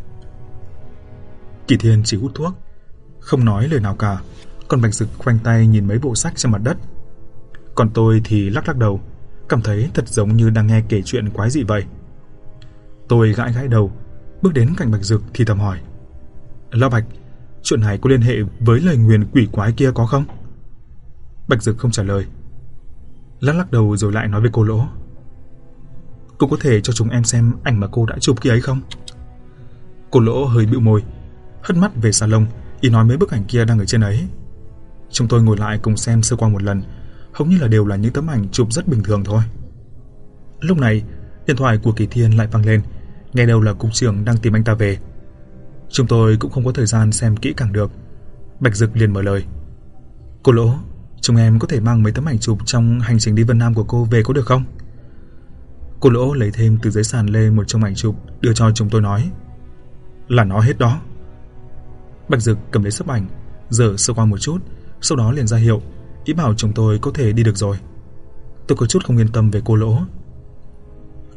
Kỳ Thiên chỉ hút thuốc, không nói lời nào cả, còn Bạch Dực khoanh tay nhìn mấy bộ sách trên mặt đất. Còn tôi thì lắc lắc đầu, cảm thấy thật giống như đang nghe kể chuyện quái dị vậy. Tôi gãi gãi đầu, bước đến cạnh Bạch Dực thì thầm hỏi: Lão Bạch, chuyện này có liên hệ với lời nguyền quỷ quái kia có không? Bạch Dực không trả lời, lắc lắc đầu rồi lại nói với cô Lỗ: cô có thể cho chúng em xem ảnh mà cô đã chụp kia ấy không? Cô Lỗ hơi bĩu môi, hất mắt về salon, ý nói mấy bức ảnh kia đang ở trên ấy. Chúng tôi ngồi lại cùng xem sơ qua một lần, hầu như là đều là những tấm ảnh chụp rất bình thường thôi. Lúc này, điện thoại của Kỳ Thiên lại vang lên, nghe đâu là cục trưởng đang tìm anh ta về. Chúng tôi cũng không có thời gian xem kỹ càng được. Bạch Dực liền mở lời: cô Lỗ, chúng em có thể mang mấy tấm ảnh chụp trong hành trình đi Vân Nam của cô về có được không? Cô Lỗ lấy thêm từ dưới sàn lên một trong ảnh chụp đưa cho chúng tôi nói: là nó hết đó. Bạch Dực cầm lấy sấp ảnh, dở sơ qua một chút, sau đó liền ra hiệu, ý bảo chúng tôi có thể đi được rồi. Tôi có chút không yên tâm về cô Lỗ.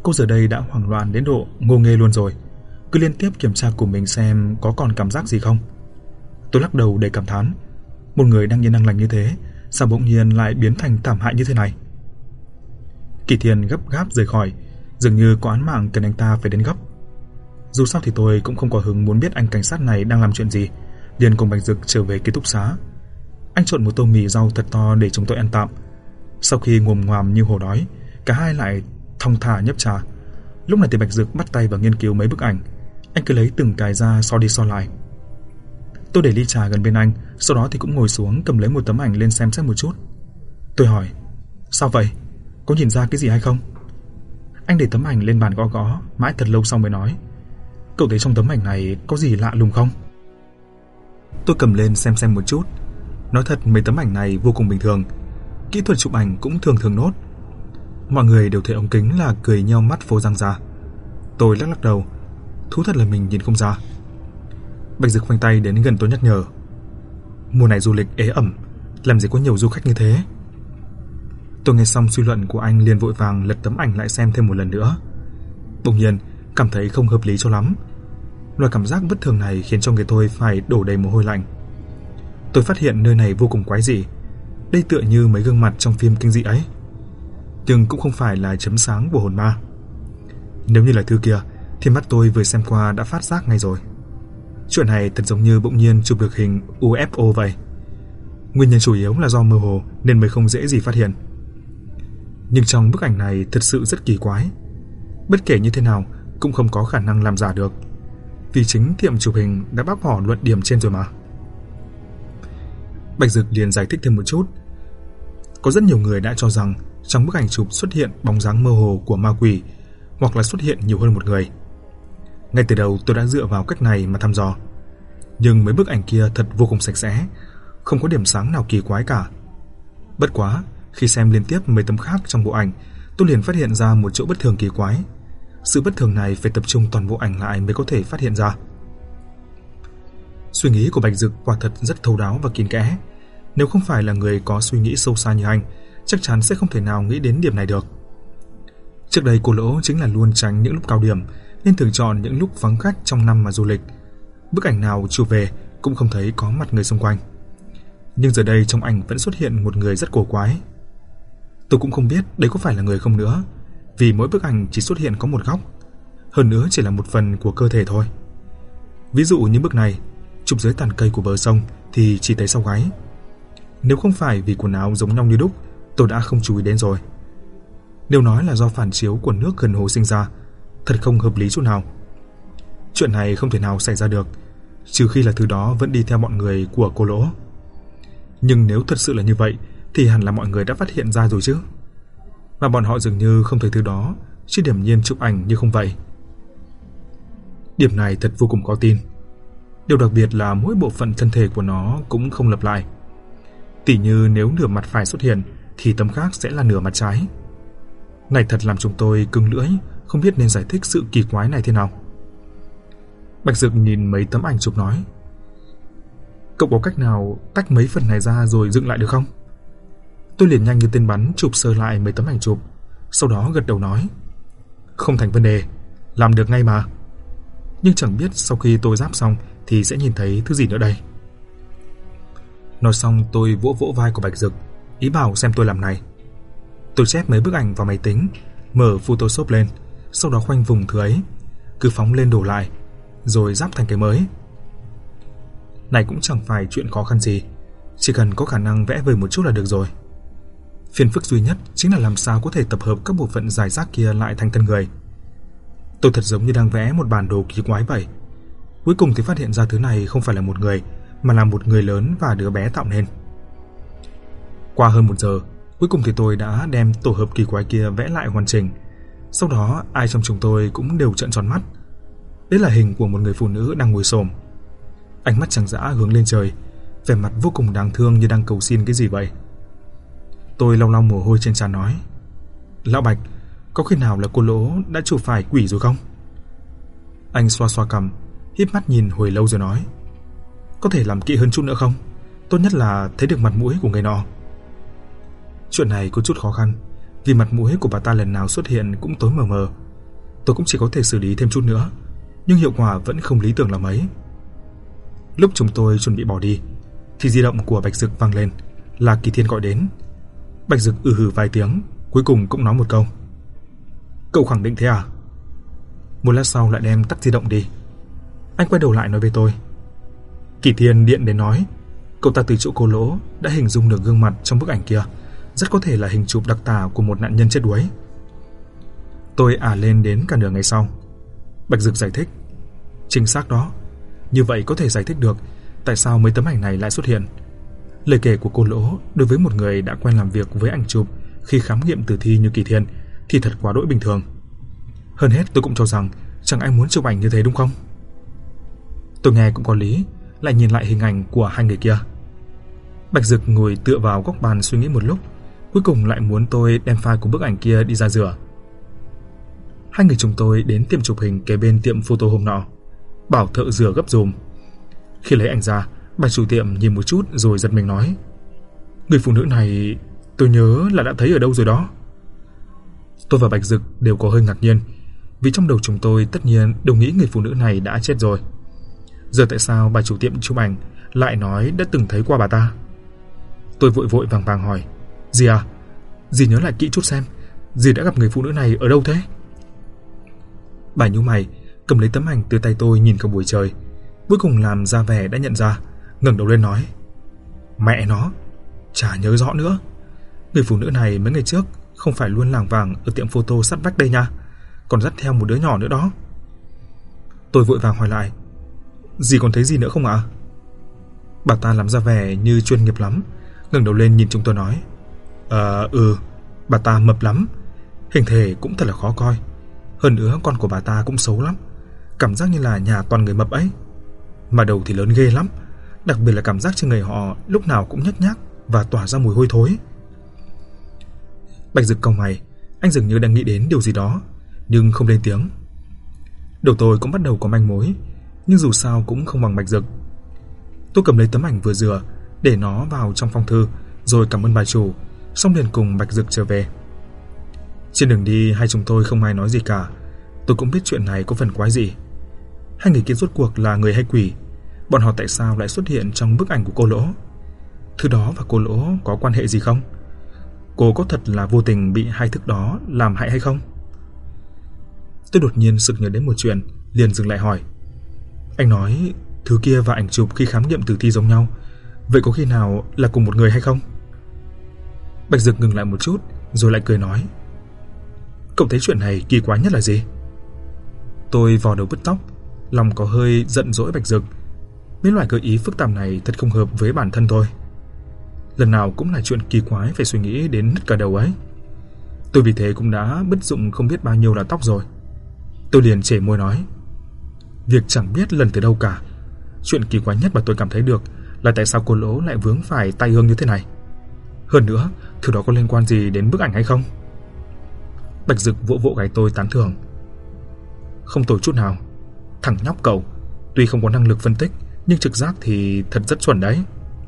Cô giờ đây đã hoảng loạn đến độ ngô nghê luôn rồi, cứ liên tiếp kiểm tra của mình xem có còn cảm giác gì không. Tôi lắc đầu đầy cảm thán, một người đang yên đang lành như thế, sao bỗng nhiên lại biến thành thảm hại như thế này. Kỳ Thiên gấp gáp rời khỏi, dường như có án mạng cần anh ta phải đến gấp. Dù sao thì tôi cũng không có hứng muốn biết anh cảnh sát này đang làm chuyện gì, liền cùng Bạch Dực trở về ký túc xá. Anh trộn một tô mì rau thật to để chúng tôi ăn tạm. Sau khi ngồm ngoàm như hổ đói, cả hai lại thong thả nhấp trà. Lúc này thì Bạch Dực bắt tay vào nghiên cứu mấy bức ảnh. Anh cứ lấy từng cái ra so đi so lại. Tôi để ly trà gần bên anh, sau đó thì cũng ngồi xuống cầm lấy một tấm ảnh lên xem xét một chút. Tôi hỏi, sao vậy? Có nhìn ra cái gì hay không? Anh để tấm ảnh lên bàn gõ gõ, mãi thật lâu xong mới nói, cậu thấy trong tấm ảnh này có gì lạ lùng không? Tôi cầm lên xem một chút. Nói thật mấy tấm ảnh này vô cùng bình thường, kỹ thuật chụp ảnh cũng thường thường nốt. Mọi người đều thấy ống kính là cười nheo mắt phô răng ra. Tôi lắc đầu, thú thật là mình nhìn không ra. Bạch Dực khoanh tay đến gần tôi nhắc nhở, mùa này du lịch ế ẩm, làm gì có nhiều du khách như thế. Tôi nghe xong suy luận của anh liền vội vàng lật tấm ảnh lại xem thêm một lần nữa. Bỗng nhiên cảm thấy không hợp lý cho lắm. Loại cảm giác bất thường này khiến cho người tôi phải đổ đầy mồ hôi lạnh. Tôi phát hiện nơi này vô cùng quái dị. Đây tựa như mấy gương mặt trong phim kinh dị ấy, nhưng cũng không phải là chấm sáng của hồn ma. Nếu như là thứ kia thì mắt tôi vừa xem qua đã phát giác ngay rồi. Chuyện này thật giống như bỗng nhiên chụp được hình UFO vậy. Nguyên nhân chủ yếu là do mơ hồ nên mới không dễ gì phát hiện. Nhưng trong bức ảnh này thật sự rất kỳ quái. Bất kể như thế nào cũng không có khả năng làm giả được, vì chính tiệm chụp hình đã bác bỏ luận điểm trên rồi mà. Bạch Dực liền giải thích thêm một chút. Có rất nhiều người đã cho rằng trong bức ảnh chụp xuất hiện bóng dáng mơ hồ của ma quỷ, hoặc là xuất hiện nhiều hơn một người. Ngay từ đầu tôi đã dựa vào cách này mà thăm dò, nhưng mấy bức ảnh kia thật vô cùng sạch sẽ, không có điểm sáng nào kỳ quái cả. Bất quá, khi xem liên tiếp mấy tấm khác trong bộ ảnh, tôi liền phát hiện ra một chỗ bất thường kỳ quái. Sự bất thường này phải tập trung toàn bộ ảnh lại mới có thể phát hiện ra. Suy nghĩ của Bạch Dực quả thật rất thấu đáo và kín kẽ. Nếu không phải là người có suy nghĩ sâu xa như anh, chắc chắn sẽ không thể nào nghĩ đến điểm này được. Trước đây cô Lỗ chính là luôn tránh những lúc cao điểm, nên thường chọn những lúc vắng khách trong năm mà du lịch. Bức ảnh nào chụp về cũng không thấy có mặt người xung quanh. Nhưng giờ đây trong ảnh vẫn xuất hiện một người rất cổ quái. Tôi cũng không biết đấy có phải là người không nữa, vì mỗi bức ảnh chỉ xuất hiện có một góc, hơn nữa chỉ là một phần của cơ thể thôi. Ví dụ như bức này, chụp dưới tàn cây của bờ sông thì chỉ thấy sau gáy. Nếu không phải vì quần áo giống nhau như đúc, tôi đã không chú ý đến rồi. Nếu nói là do phản chiếu của nước gần hồ sinh ra, thật không hợp lý chút nào. Chuyện này không thể nào xảy ra được, trừ khi là thứ đó vẫn đi theo bọn người của cô Lỗ. Nhưng nếu thật sự là như vậy thì hẳn là mọi người đã phát hiện ra rồi chứ. Mà bọn họ dường như không thấy thứ đó, chứ điểm nhiên chụp ảnh như không vậy. Điểm này thật vô cùng khó tin. Điều đặc biệt là mỗi bộ phận thân thể của nó cũng không lặp lại. Tỉ như nếu nửa mặt phải xuất hiện thì tấm khác sẽ là nửa mặt trái. Này thật làm chúng tôi cứng lưỡi, không biết nên giải thích sự kỳ quái này thế nào. Bạch Dực nhìn mấy tấm ảnh chụp nói, cậu có cách nào tách mấy phần này ra rồi dựng lại được không? Tôi liền nhanh như tên bắn chụp sơ lại mấy tấm ảnh chụp, sau đó gật đầu nói, không thành vấn đề, làm được ngay mà. Nhưng chẳng biết sau khi tôi ráp xong thì sẽ nhìn thấy thứ gì nữa đây. Nói xong tôi vỗ vỗ vai của Bạch Dực, ý bảo xem tôi làm này. Tôi chép mấy bức ảnh vào máy tính, mở Photoshop lên, sau đó khoanh vùng thứ ấy, cứ phóng lên đổ lại, rồi ráp thành cái mới. Này cũng chẳng phải chuyện khó khăn gì, chỉ cần có khả năng vẽ vời một chút là được rồi. Phiền phức duy nhất chính là làm sao có thể tập hợp các bộ phận rải rác kia lại thành thân người. Tôi thật giống như đang vẽ một bản đồ kỳ quái vậy. Cuối cùng thì phát hiện ra thứ này không phải là một người, mà là một người lớn và đứa bé tạo nên. Qua hơn 1 giờ, cuối cùng thì tôi đã đem tổ hợp kỳ quái kia vẽ lại hoàn chỉnh. Sau đó ai trong chúng tôi cũng đều trợn tròn mắt. Đấy là hình của một người phụ nữ đang ngồi xổm, ánh mắt trắng dã hướng lên trời, vẻ mặt vô cùng đáng thương như đang cầu xin cái gì vậy. Tôi lau lau mồ hôi trên trán nói, Lão Bạch, có khi nào là cô Lỗ đã chụp phải quỷ rồi không? Anh xoa xoa cằm, híp mắt nhìn hồi lâu rồi nói, có thể làm kỹ hơn chút nữa không? Tốt nhất là thấy được mặt mũi của người nọ. Chuyện này có chút khó khăn, vì mặt mũi của bà ta lần nào xuất hiện cũng tối mờ mờ, tôi cũng chỉ có thể xử lý thêm chút nữa, nhưng hiệu quả vẫn không lý tưởng là mấy. Lúc chúng tôi chuẩn bị bỏ đi thì di động của Bạch Dực vang lên, là Kỳ Thiên gọi đến. Bạch Dực hừ vài tiếng, cuối cùng cũng nói một câu: "Cậu khẳng định thế à?" Một lát sau lại đem tắt di động đi. Anh quay đầu lại nói với tôi: "Kỳ Thiên điện đến nói, cậu ta từ chỗ cô lỗ đã hình dung được gương mặt trong bức ảnh kia, rất có thể là hình chụp đặc tả của một nạn nhân chết đuối." Tôi lên đến cả nửa ngày sau. Bạch Dực giải thích: "Chính xác đó, như vậy có thể giải thích được tại sao mấy tấm ảnh này lại xuất hiện. Lời kể của cô lỗ đối với một người đã quen làm việc với ảnh chụp khi khám nghiệm tử thi như Kỳ Thiên thì thật quá đỗi bình thường. Hơn hết tôi cũng cho rằng chẳng ai muốn chụp ảnh như thế đúng không?" Tôi nghe cũng có lý, lại nhìn lại hình ảnh của hai người kia. Bạch Dực ngồi tựa vào góc bàn suy nghĩ một lúc, cuối cùng lại muốn tôi đem file của bức ảnh kia đi ra rửa. Hai người chúng tôi đến tiệm chụp hình kế bên tiệm photo hôm nọ, bảo thợ rửa gấp giùm. Khi lấy ảnh ra, bà chủ tiệm nhìn một chút rồi giật mình nói: "Người phụ nữ này tôi nhớ là đã thấy ở đâu rồi đó." Tôi và Bạch Dực đều có hơi ngạc nhiên, vì trong đầu chúng tôi tất nhiên đều nghĩ người phụ nữ này đã chết rồi. Giờ tại sao bà chủ tiệm chụp ảnh lại nói đã từng thấy qua bà ta? Tôi vội vàng vàng hỏi: "Dì à, dì nhớ lại kỹ chút xem, dì đã gặp người phụ nữ này ở đâu thế?" Bà nhíu mày, cầm lấy tấm ảnh từ tay tôi nhìn cả buổi trời, cuối cùng làm ra vẻ đã nhận ra, ngẩng đầu lên nói: "Mẹ nó, chả nhớ rõ nữa. Người phụ nữ này mấy ngày trước không phải luôn lảng vảng ở tiệm photo sát vách đây nha, còn dắt theo một đứa nhỏ nữa đó." Tôi vội vàng hỏi lại: "Dì còn thấy gì nữa không ạ?" Bà ta làm ra vẻ như chuyên nghiệp lắm, ngẩng đầu lên nhìn chúng tôi nói: Bà ta mập lắm, hình thể cũng thật là khó coi. Hơn nữa con của bà ta cũng xấu lắm, cảm giác như là nhà toàn người mập ấy. Mà đầu thì lớn ghê lắm, đặc biệt là cảm giác trên người họ lúc nào cũng nhếch nhác và tỏa ra mùi hôi thối." Bạch Dực cau mày, anh dường như đang nghĩ đến điều gì đó, nhưng không lên tiếng. Đầu tôi cũng bắt đầu có manh mối, nhưng dù sao cũng không bằng Bạch Dực. Tôi cầm lấy tấm ảnh vừa rửa, để nó vào trong phong thư, rồi cảm ơn bà chủ, xong liền cùng Bạch Dực trở về. Trên đường đi hai chúng tôi không ai nói gì cả. Tôi cũng biết chuyện này có phần quái dị. Hai người kia rốt cuộc là người hay quỷ? Bọn họ tại sao lại xuất hiện trong bức ảnh của cô lỗ? Thứ đó và cô lỗ có quan hệ gì không? Cô có thật là vô tình bị hai thức đó làm hại hay không? Tôi đột nhiên sực nhớ đến một chuyện, liền dừng lại hỏi: "Anh nói thứ kia và ảnh chụp khi khám nghiệm tử thi giống nhau, vậy có khi nào là cùng một người hay không?" Bạch Dực ngừng lại một chút, rồi lại cười nói: "Cậu thấy chuyện này kỳ quái nhất là gì?" Tôi vò đầu bứt tóc, lòng có hơi giận dỗi Bạch Dực. Mấy loại gợi ý phức tạp này thật không hợp với bản thân tôi. Lần nào cũng là chuyện kỳ quái phải suy nghĩ đến nứt cả đầu ấy. Tôi vì thế cũng đã bứt rụng không biết bao nhiêu là tóc rồi. Tôi liền chảy môi nói: "Việc chẳng biết lần từ đâu cả. Chuyện kỳ quái nhất mà tôi cảm thấy được là tại sao cô lỗ lại vướng phải tai ương như thế này. Hơn nữa, thứ đó có liên quan gì đến bức ảnh hay không?" Bạch Dực vỗ vỗ gáy tôi tán thưởng: "Không tồi chút nào. Thằng nhóc cậu, tuy không có năng lực phân tích, nhưng trực giác thì thật rất chuẩn đấy."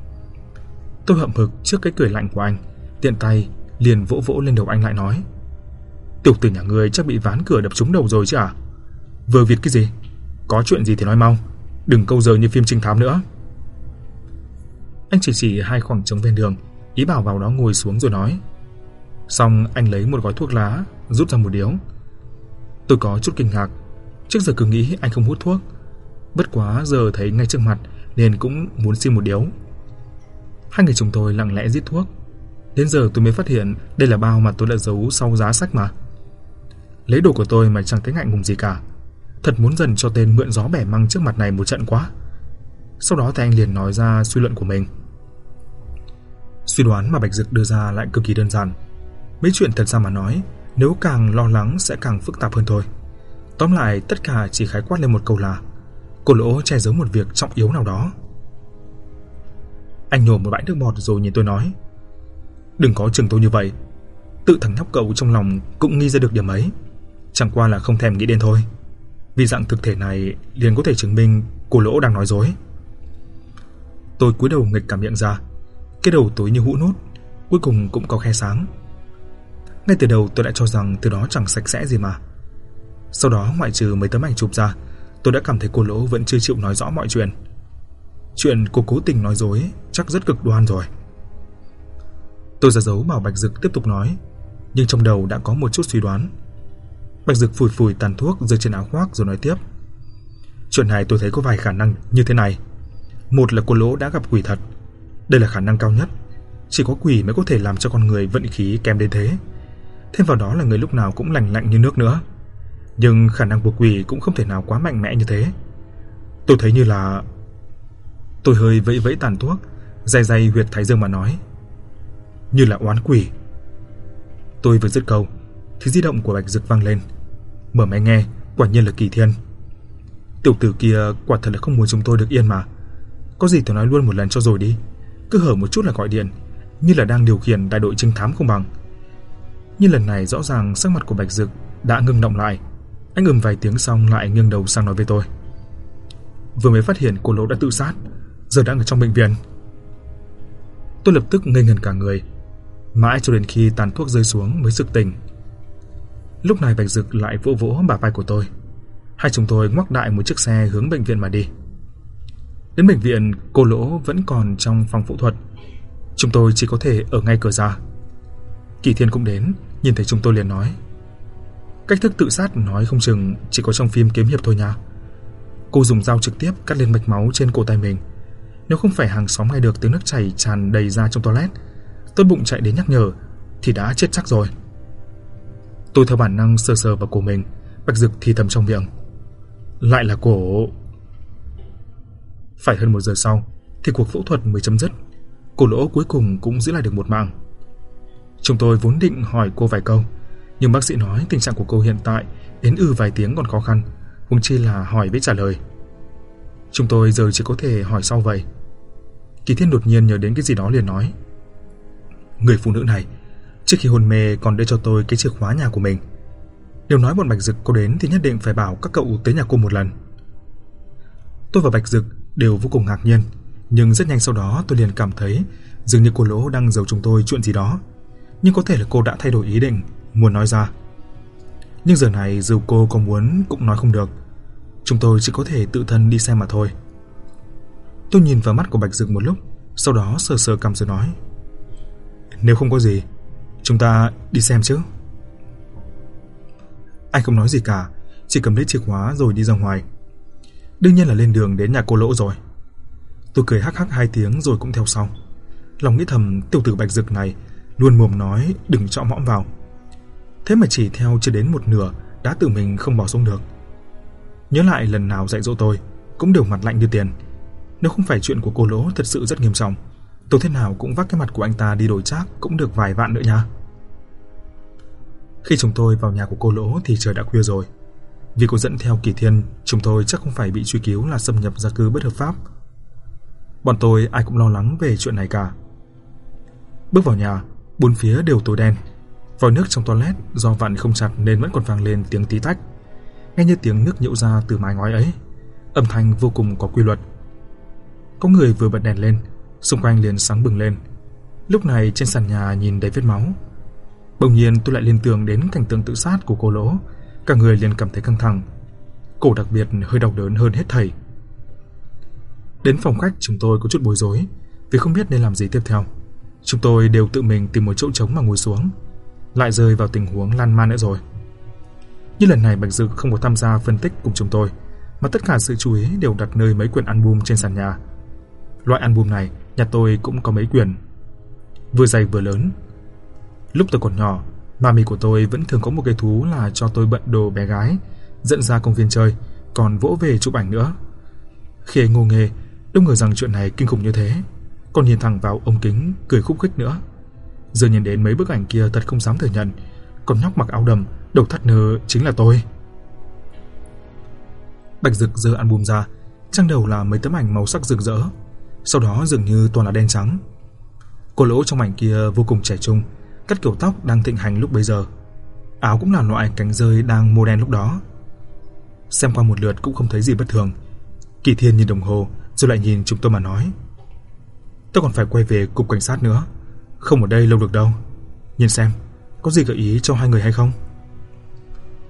Tôi hậm hực trước cái cười lạnh của anh, tiện tay liền vỗ vỗ lên đầu anh lại nói: "Tiểu tử nhà ngươi chắc bị ván cửa đập trúng đầu rồi chứ à? Vờ vịt cái gì? Có chuyện gì thì nói mau, đừng câu giờ như phim trinh thám nữa." Anh chỉ hai khoảng trống ven đường, ý bảo vào đó ngồi xuống rồi nói. Xong anh lấy một gói thuốc lá, rút ra một điếu. Tôi có chút kinh ngạc, trước giờ cứ nghĩ anh không hút thuốc, bất quá giờ thấy ngay trước mặt nên cũng muốn xin một điếu. Hai người chúng tôi lặng lẽ rít thuốc. Đến giờ tôi mới phát hiện đây là bao mà tôi đã giấu sau giá sách mà. Lấy đồ của tôi mà chẳng thấy ngại ngùng gì cả. Thật muốn dần cho tên mượn gió bẻ măng trước mặt này một trận quá. Sau đó thì anh liền nói ra suy luận của mình. Suy đoán mà Bạch Dực đưa ra lại cực kỳ đơn giản. Mấy chuyện thật ra mà nói, nếu càng lo lắng sẽ càng phức tạp hơn thôi. Tóm lại tất cả chỉ khái quát lên một câu là cô lỗ che giấu một việc trọng yếu nào đó. Anh nhổ một bãi nước bọt rồi nhìn tôi nói: "Đừng có chừng tôi như vậy. Tự thằng nhóc cậu trong lòng cũng nghi ra được điểm ấy, chẳng qua là không thèm nghĩ đến thôi. Vì dạng thực thể này liền có thể chứng minh cô lỗ đang nói dối." Tôi cúi đầu nghịch cả miệng ra, cái đầu tối như hũ nút, cuối cùng cũng có khe sáng. Ngay từ đầu tôi đã cho rằng từ đó chẳng sạch sẽ gì mà. Sau đó ngoại trừ mấy tấm ảnh chụp ra, tôi đã cảm thấy cô Lỗ vẫn chưa chịu nói rõ mọi chuyện. Chuyện cô cố tình nói dối chắc rất cực đoan rồi. Tôi ra dấu bảo Bạch Dực tiếp tục nói, nhưng trong đầu đã có một chút suy đoán. Bạch Dực phủi phủi tàn thuốc rơi trên áo khoác rồi nói tiếp. Chuyện này tôi thấy có vài khả năng như thế này. Một là cô Lỗ đã gặp quỷ thật. Đây là khả năng cao nhất. Chỉ có quỷ mới có thể làm cho con người vận khí kém đến thế. Thêm vào đó là người lúc nào cũng lành lạnh như nước nữa. Nhưng khả năng của quỷ cũng không thể nào quá mạnh mẽ như thế. Tôi thấy như là... Tôi hơi vẫy vẫy tàn thuốc, day day huyệt thái dương mà nói. Như là oán quỷ. Tôi vừa dứt câu thì di động của Bạch Dực vang lên. Mở máy nghe, quả nhiên là Kỳ Thiên. Tiểu tử kia quả thật là không muốn chúng tôi được yên mà. Có gì tôi nói luôn một lần cho rồi đi. Cứ hở một chút là gọi điện, như là đang điều khiển đại đội trinh thám không bằng. Nhưng lần này rõ ràng sắc mặt của Bạch Dực đã ngưng động lại. Anh vài tiếng xong lại nghiêng đầu sang nói với tôi. Vừa mới phát hiện cô Lỗ đã tự sát, giờ đang ở trong bệnh viện. Tôi lập tức ngây ngẩn cả người, mãi cho đến khi tàn thuốc rơi xuống mới sực tỉnh. Lúc này Bạch Dực lại vỗ vỗ bả vai của tôi. Hai chúng tôi ngoắc đại một chiếc xe hướng bệnh viện mà đi. Đến bệnh viện, cô Lỗ vẫn còn trong phòng phẫu thuật. Chúng tôi chỉ có thể ở ngay cửa ra. Kỳ Thiên cũng đến, nhìn thấy chúng tôi liền nói. Cách thức tự sát nói không chừng chỉ có trong phim kiếm hiệp thôi nha. Cô dùng dao trực tiếp cắt lên mạch máu trên cổ tay mình. Nếu không phải hàng xóm nghe được tiếng nước chảy tràn đầy ra trong toilet, tốt bụng chạy đến nhắc nhở thì đã chết chắc rồi. Tôi theo bản năng sờ sờ vào cổ mình. Bạch Dực thì thầm trong miệng. Lại là cổ. Phải hơn 1 giờ sau thì cuộc phẫu thuật mới chấm dứt. Cô Lỗ cuối cùng cũng giữ lại được một mạng. Chúng tôi vốn định hỏi cô vài câu, nhưng bác sĩ nói tình trạng của cô hiện tại đến vài tiếng còn khó khăn, huống chi là hỏi với trả lời. Chúng tôi giờ chỉ có thể hỏi sau vậy. Kỳ Thiên đột nhiên nhớ đến cái gì đó liền nói. Người phụ nữ này trước khi hôn mê còn đưa cho tôi cái chìa khóa nhà của mình. Nếu nói bọn Bạch Dực có đến thì nhất định phải bảo các cậu tới nhà cô một lần. Tôi và Bạch Dực đều vô cùng ngạc nhiên, nhưng rất nhanh sau đó tôi liền cảm thấy dường như cô Lỗ đang giấu chúng tôi chuyện gì đó. Nhưng có thể là cô đã thay đổi ý định, muốn nói ra. Nhưng giờ này dù cô có muốn cũng nói không được. Chúng tôi chỉ có thể tự thân đi xem mà thôi. Tôi nhìn vào mắt của Bạch Dực một lúc, sau đó sờ sờ cằm rồi nói. Nếu không có gì, chúng ta đi xem chứ. Anh không nói gì cả, chỉ cầm lấy chìa khóa rồi đi ra ngoài. Đương nhiên là lên đường đến nhà cô Lỗ rồi. Tôi cười hắc hắc 2 tiếng rồi cũng theo sau. Lòng nghĩ thầm tiểu tử Bạch Dực này luôn mồm nói đừng chọ mõm vào. Thế mà chỉ theo chưa đến một nửa đã tự mình không bỏ xuống được. Nhớ lại lần nào dạy dỗ tôi cũng đều mặt lạnh như tiền. Nếu không phải chuyện của cô Lỗ thật sự rất nghiêm trọng, tôi thế nào cũng vác cái mặt của anh ta đi đổi trác cũng được vài vạn nữa nha. Khi chúng tôi vào nhà của cô Lỗ thì trời đã khuya rồi. Vì cô dẫn theo Kỳ Thiên, chúng tôi chắc không phải bị truy cứu là xâm nhập gia cư bất hợp pháp. Bọn tôi ai cũng lo lắng về chuyện này cả. Bước vào nhà, bốn phía đều tối đen. Vòi nước trong toilet do vặn không chặt nên vẫn còn vang lên tiếng tí tách, nghe như tiếng nước nhễu ra từ mái ngói ấy. Âm thanh vô cùng có quy luật. Có người vừa bật đèn lên, xung quanh liền sáng bừng lên. Lúc này trên sàn nhà nhìn đầy vết máu. Bỗng nhiên tôi lại liên tưởng đến cảnh tượng tự sát của cô Lỗ, cả người liền cảm thấy căng thẳng, cổ đặc biệt hơi đau đớn hơn hết thảy. Đến phòng khách chúng tôi có chút bối rối vì không biết nên làm gì tiếp theo. Chúng tôi đều tự mình tìm một chỗ trống mà ngồi xuống, lại rơi vào tình huống lan man nữa rồi. Như lần này Bạch Dực không có tham gia phân tích cùng chúng tôi, mà tất cả sự chú ý đều đặt nơi mấy quyển album trên sàn nhà. Loại album này nhà tôi cũng có mấy quyển, vừa dày vừa lớn. Lúc tôi còn nhỏ, mami của tôi vẫn thường có một cái thú là cho tôi bận đồ bé gái, dẫn ra công viên chơi, còn vỗ về chụp ảnh nữa. Khi ấy ngô nghê, đâu ngờ rằng chuyện này kinh khủng như thế, còn nhìn thẳng vào ống kính cười khúc khích nữa. Giờ nhìn đến mấy bức ảnh kia thật không dám thừa nhận, con nhóc mặc áo đầm, đầu thắt nơ chính là tôi. Bạch Dực giơ album ra, trang đầu là mấy tấm ảnh màu sắc rực rỡ, sau đó dường như toàn là đen trắng. Cô Lỗ trong ảnh kia vô cùng trẻ trung, cắt kiểu tóc đang thịnh hành lúc bấy giờ. Áo cũng là loại cánh rơi đang mô đen lúc đó. Xem qua một lượt cũng không thấy gì bất thường. Kỳ Thiên nhìn đồng hồ rồi lại nhìn chúng tôi mà nói. Tôi còn phải quay về cục cảnh sát nữa, không ở đây lâu được đâu. Nhìn xem, có gì gợi ý cho hai người hay không?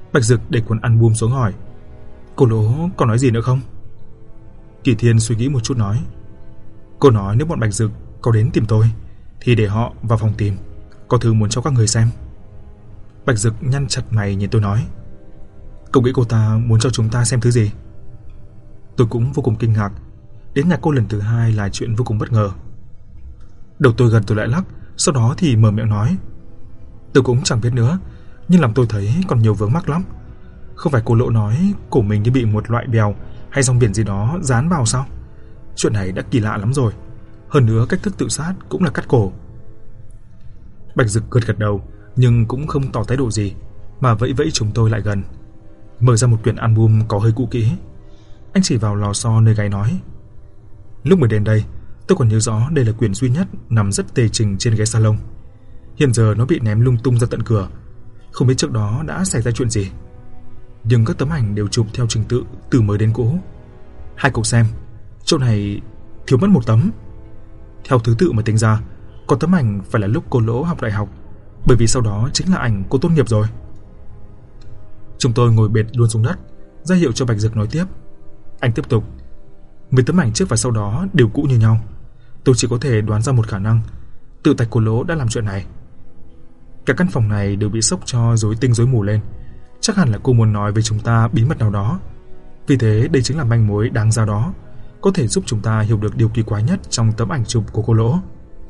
Bạch Dực để cuốn album xuống hỏi: "Cô Lỗ còn nói gì nữa không?" Kỳ Thiên suy nghĩ một chút nói: "Cô nói nếu bọn Bạch Dực có đến tìm tôi thì để họ vào phòng tìm, có thứ muốn cho các người xem." Bạch Dực nhăn chặt mày nhìn tôi nói: "Cậu nghĩ cô ta muốn cho chúng ta xem thứ gì?" Tôi cũng vô cùng kinh ngạc. Đến nhà cô lần thứ 2 là chuyện vô cùng bất ngờ. Đầu tôi gần tôi lại lắc, sau đó thì mở miệng nói: "Tôi cũng chẳng biết nữa, nhưng làm tôi thấy còn nhiều vướng mắc lắm. Không phải cô Lộ nói cổ mình như bị một loại bèo hay rong biển gì đó dán vào sao? Chuyện này đã kỳ lạ lắm rồi. Hơn nữa cách thức tự sát cũng là cắt cổ." Bạch Dực gật đầu nhưng cũng không tỏ thái độ gì, mà vẫy vẫy chúng tôi lại gần. Mở ra một quyển album có hơi cũ kỹ. Anh chỉ vào lò xo nơi gáy nói: "Lúc mới đến đây, tôi còn nhớ rõ đây là quyển duy nhất nằm rất tề chỉnh trên ghế salon. Hiện giờ nó bị ném lung tung ra tận cửa. Không biết trước đó đã xảy ra chuyện gì. Nhưng các tấm ảnh đều chụp theo trình tự từ mới đến cũ. Hai cậu xem, chỗ này thiếu mất một tấm. Theo thứ tự mà tính ra, có tấm ảnh phải là lúc cô Lỗ học đại học, bởi vì sau đó chính là ảnh cô tốt nghiệp rồi." Chúng tôi ngồi bệt luôn xuống đất, ra hiệu cho Bạch Dực nói tiếp. Anh tiếp tục: "Mấy tấm ảnh trước và sau đó đều cũ như nhau. Tôi chỉ có thể đoán ra một khả năng, tự tay cô Lỗ đã làm chuyện này. Cả căn phòng này đều bị sốc cho rối tinh rối mù lên. Chắc hẳn là cô muốn nói với chúng ta bí mật nào đó. Vì thế đây chính là manh mối đáng giá đó, có thể giúp chúng ta hiểu được điều kỳ quái nhất trong tấm ảnh chụp của cô Lỗ."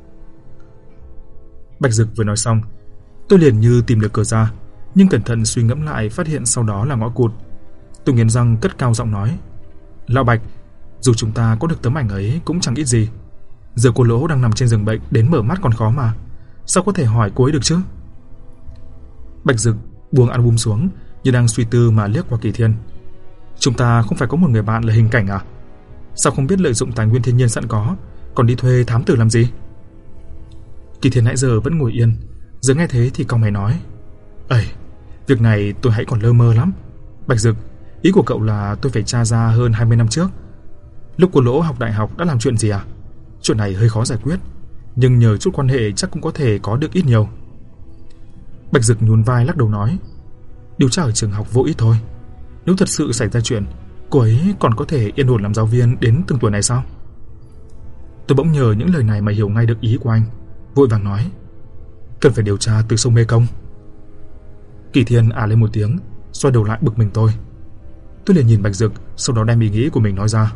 Bạch Dực vừa nói xong, tôi liền như tìm được cửa ra, nhưng cẩn thận suy ngẫm lại phát hiện sau đó là ngõ cụt. Tôi nghiến răng cất cao giọng nói: "Lão Bạch, dù chúng ta có được tấm ảnh ấy cũng chẳng ít gì. Giờ cô Lỗ đang nằm trên giường bệnh, đến mở mắt còn khó mà. Sao có thể hỏi cô ấy được chứ?" Bạch Dực buông album xuống, như đang suy tư mà liếc qua Kỳ Thiên. "Chúng ta không phải có một người bạn là Hình Cảnh à? Sao không biết lợi dụng tài nguyên thiên nhiên sẵn có, còn đi thuê thám tử làm gì?" Kỳ Thiên nãy giờ vẫn ngồi yên, giờ nghe thế thì cau mày nói: "Ây, việc này tôi hãy còn lơ mơ lắm. Bạch Dực, ý của cậu là tôi phải tra ra hơn 20 năm trước. Lúc cô Lỗ học đại học đã làm chuyện gì à? Chuyện này hơi khó giải quyết, nhưng nhờ chút quan hệ chắc cũng có thể có được ít nhiều." Bạch Dực nhún vai lắc đầu nói: "Điều tra ở trường học vô ích thôi. Nếu thật sự xảy ra chuyện, cô ấy còn có thể yên ổn làm giáo viên đến từng tuổi này sao?" Tôi bỗng nhờ những lời này mà hiểu ngay được ý của anh, vội vàng nói: "Cần phải điều tra từ sông Mê Công." Kỳ Thiên lên một tiếng, xoay đầu lại bực mình tôi. Tôi liền nhìn Bạch Dực, sau đó đem ý nghĩ của mình nói ra.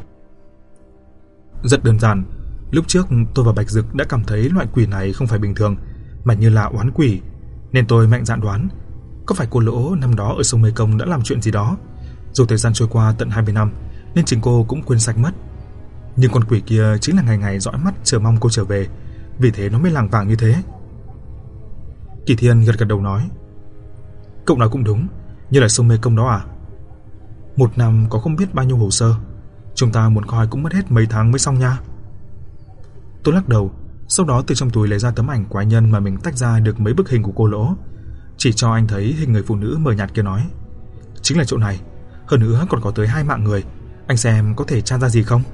Rất đơn giản, lúc trước tôi và Bạch Dực đã cảm thấy loại quỷ này không phải bình thường, mà như là oán quỷ, nên tôi mạnh dạn đoán có phải cô Lỗ năm đó ở sông Mê Công đã làm chuyện gì đó. Dù thời gian trôi qua tận 20 năm nên chính cô cũng quên sạch mất. Nhưng con quỷ kia chính là ngày ngày dõi mắt chờ mong cô trở về, vì thế nó mới lảng vảng như thế." Kỳ Thiên gật đầu nói: "Cậu nói cũng đúng, như là sông Mê Công đó à? Một năm có không biết bao nhiêu hồ sơ, chúng ta muốn coi cũng mất hết mấy tháng mới xong nha." Tôi lắc đầu, sau đó từ trong túi lấy ra tấm ảnh quái nhân mà mình tách ra được mấy bức hình của cô Lỗ, chỉ cho anh thấy hình người phụ nữ mờ nhạt kia nói: "Chính là chỗ này, hơn nữa còn có tới 2 mạng người, anh xem có thể tra ra gì không?"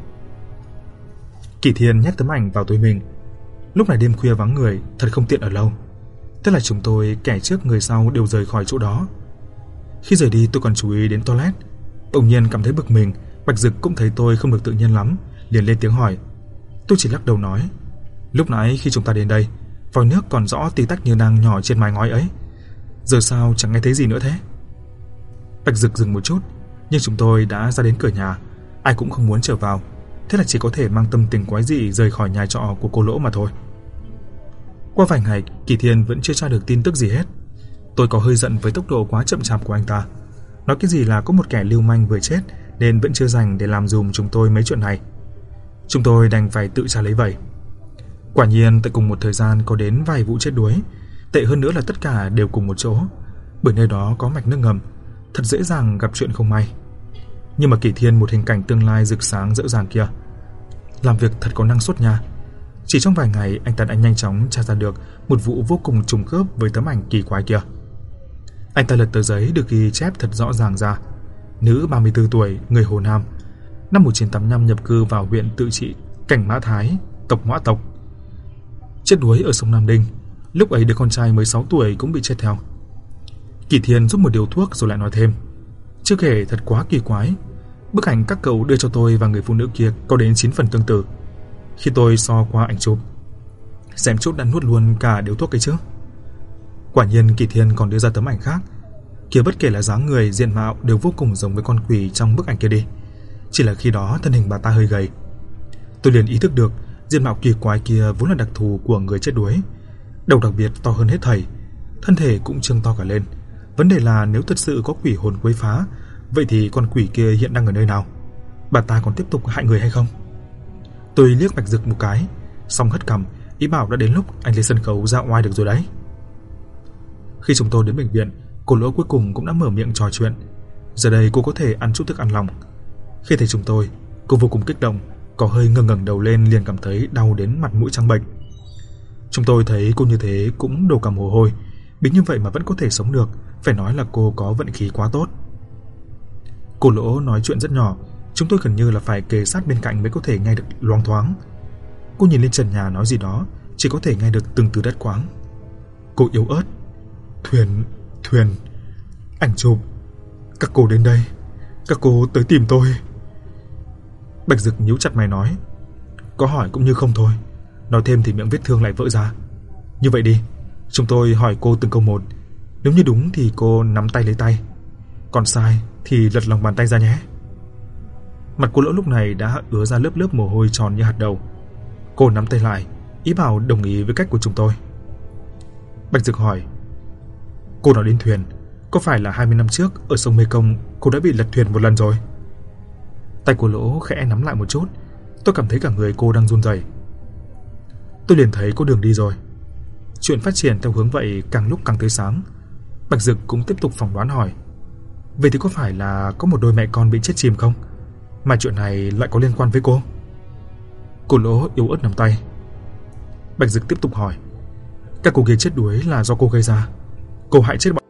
Kỳ Thiên nhét tấm ảnh vào túi mình. Lúc này đêm khuya vắng người, thật không tiện ở lâu. Thế là chúng tôi kẻ trước người sau đều rời khỏi chỗ đó. Khi rời đi tôi còn chú ý đến toilet, bỗng nhiên cảm thấy bực mình. Bạch Dực cũng thấy tôi không được tự nhiên lắm, liền lên tiếng hỏi. Tôi chỉ lắc đầu nói: "Lúc nãy khi chúng ta đến đây, vòi nước còn rõ tí tách như đang nhỏ trên mái ngói ấy. Giờ sao chẳng nghe thấy gì nữa thế?" Bạch Dực dừng một chút, nhưng chúng tôi đã ra đến cửa nhà, ai cũng không muốn trở vào, thế là chỉ có thể mang tâm tình quái dị rời khỏi nhà trọ của cô Lỗ mà thôi. Qua vài ngày, Kỳ Thiên vẫn chưa tra được tin tức gì hết. Tôi có hơi giận với tốc độ quá chậm chạp của anh ta. Nói cái gì là có một kẻ lưu manh vừa chết nên vẫn chưa dành để làm dùm chúng tôi mấy chuyện này. Chúng tôi đành phải tự trả lấy vậy. Quả nhiên tại cùng một thời gian có đến vài vụ chết đuối, tệ hơn nữa là tất cả đều cùng một chỗ, bởi nơi đó có mạch nước ngầm, thật dễ dàng gặp chuyện không may. Nhưng mà Kỳ Thiên một hình cảnh tương lai rực sáng rỡ ràng kia, làm việc thật có năng suất nha. Chỉ trong vài ngày anh ta đã nhanh chóng tra ra được một vụ vô cùng trùng khớp với tấm ảnh kỳ quái kia. Anh ta lật tờ giấy được ghi chép thật rõ ràng ra: nữ 34 tuổi, người Hồ Nam, năm 1985 nhập cư vào huyện Tự Trị, Cảnh Mã Thái, tộc Mã tộc. Chết đuối ở sông Nam Đinh, lúc ấy đứa con trai mới 6 tuổi cũng bị chết theo. Kỳ Thiên rút một điếu thuốc rồi lại nói thêm. Chưa kể thật quá kỳ quái, bức ảnh các cậu đưa cho tôi và người phụ nữ kia có đến 9 phần tương tự. Khi tôi so qua ảnh chụp, xem chốt đã nuốt luôn cả điếu thuốc ấy chứ. Quả nhiên Kỳ Thiên còn đưa ra tấm ảnh khác. Kia bất kể là dáng người, diện mạo đều vô cùng giống với con quỷ trong bức ảnh kia đi. Chỉ là khi đó thân hình bà ta hơi gầy. Tôi liền ý thức được diện mạo kỳ quái kia vốn là đặc thù của người chết đuối. Đầu đặc biệt to hơn hết thảy, thân thể cũng trương to cả lên. Vấn đề là nếu thật sự có quỷ hồn quấy phá, vậy thì con quỷ kia hiện đang ở nơi nào? Bà ta còn tiếp tục hại người hay không? Tôi liếc Bạch Dực một cái, xong hất cằm, ý bảo đã đến lúc anh lên sân khấu ra oai được rồi đấy. Khi chúng tôi đến bệnh viện, cô Lỗ cuối cùng cũng đã mở miệng trò chuyện. Giờ đây cô có thể ăn chút thức ăn lòng. Khi thấy chúng tôi, cô vô cùng kích động, có hơi ngẩng đầu lên liền cảm thấy đau đến mặt mũi trắng bệch. Chúng tôi thấy cô như thế cũng đổ cả mồ hôi, biết như vậy mà vẫn có thể sống được, phải nói là cô có vận khí quá tốt. Cô Lỗ nói chuyện rất nhỏ, chúng tôi gần như là phải kề sát bên cạnh mới có thể nghe được loáng thoáng. Cô nhìn lên trần nhà nói gì đó, chỉ có thể nghe được từng từ đất quáng. Cô yếu ớt. Thuyền, ảnh chụp, các cô đến đây, các cô tới tìm tôi. Bạch Dực nhíu chặt mày nói, có hỏi cũng như không thôi. Nói thêm thì miệng vết thương lại vỡ ra. Như vậy đi, chúng tôi hỏi cô từng câu một. Nếu như đúng thì cô nắm tay lấy tay, còn sai thì lật lòng bàn tay ra nhé. Mặt cô Lỗ lúc này đã ứa ra lớp lớp mồ hôi tròn như hạt đậu. Cô nắm tay lại, ý bảo đồng ý với cách của chúng tôi. Bạch Dực hỏi, cô nói đến thuyền, có phải là 20 năm trước ở sông Mekong cô đã bị lật thuyền một lần rồi? Tay cô Lỗ khẽ nắm lại một chút, tôi cảm thấy cả người cô đang run rẩy. Tôi liền thấy có đường đi rồi. Chuyện phát triển theo hướng vậy càng lúc càng tươi sáng. Bạch Dực cũng tiếp tục phỏng đoán hỏi, vậy thì có phải là có một đôi mẹ con bị chết chìm không, mà chuyện này lại có liên quan với cô? Cô Lỗ yếu ớt nắm tay. Bạch Dực tiếp tục hỏi, các cô kia chết đuối là do cô gây ra, cô hại chết bọn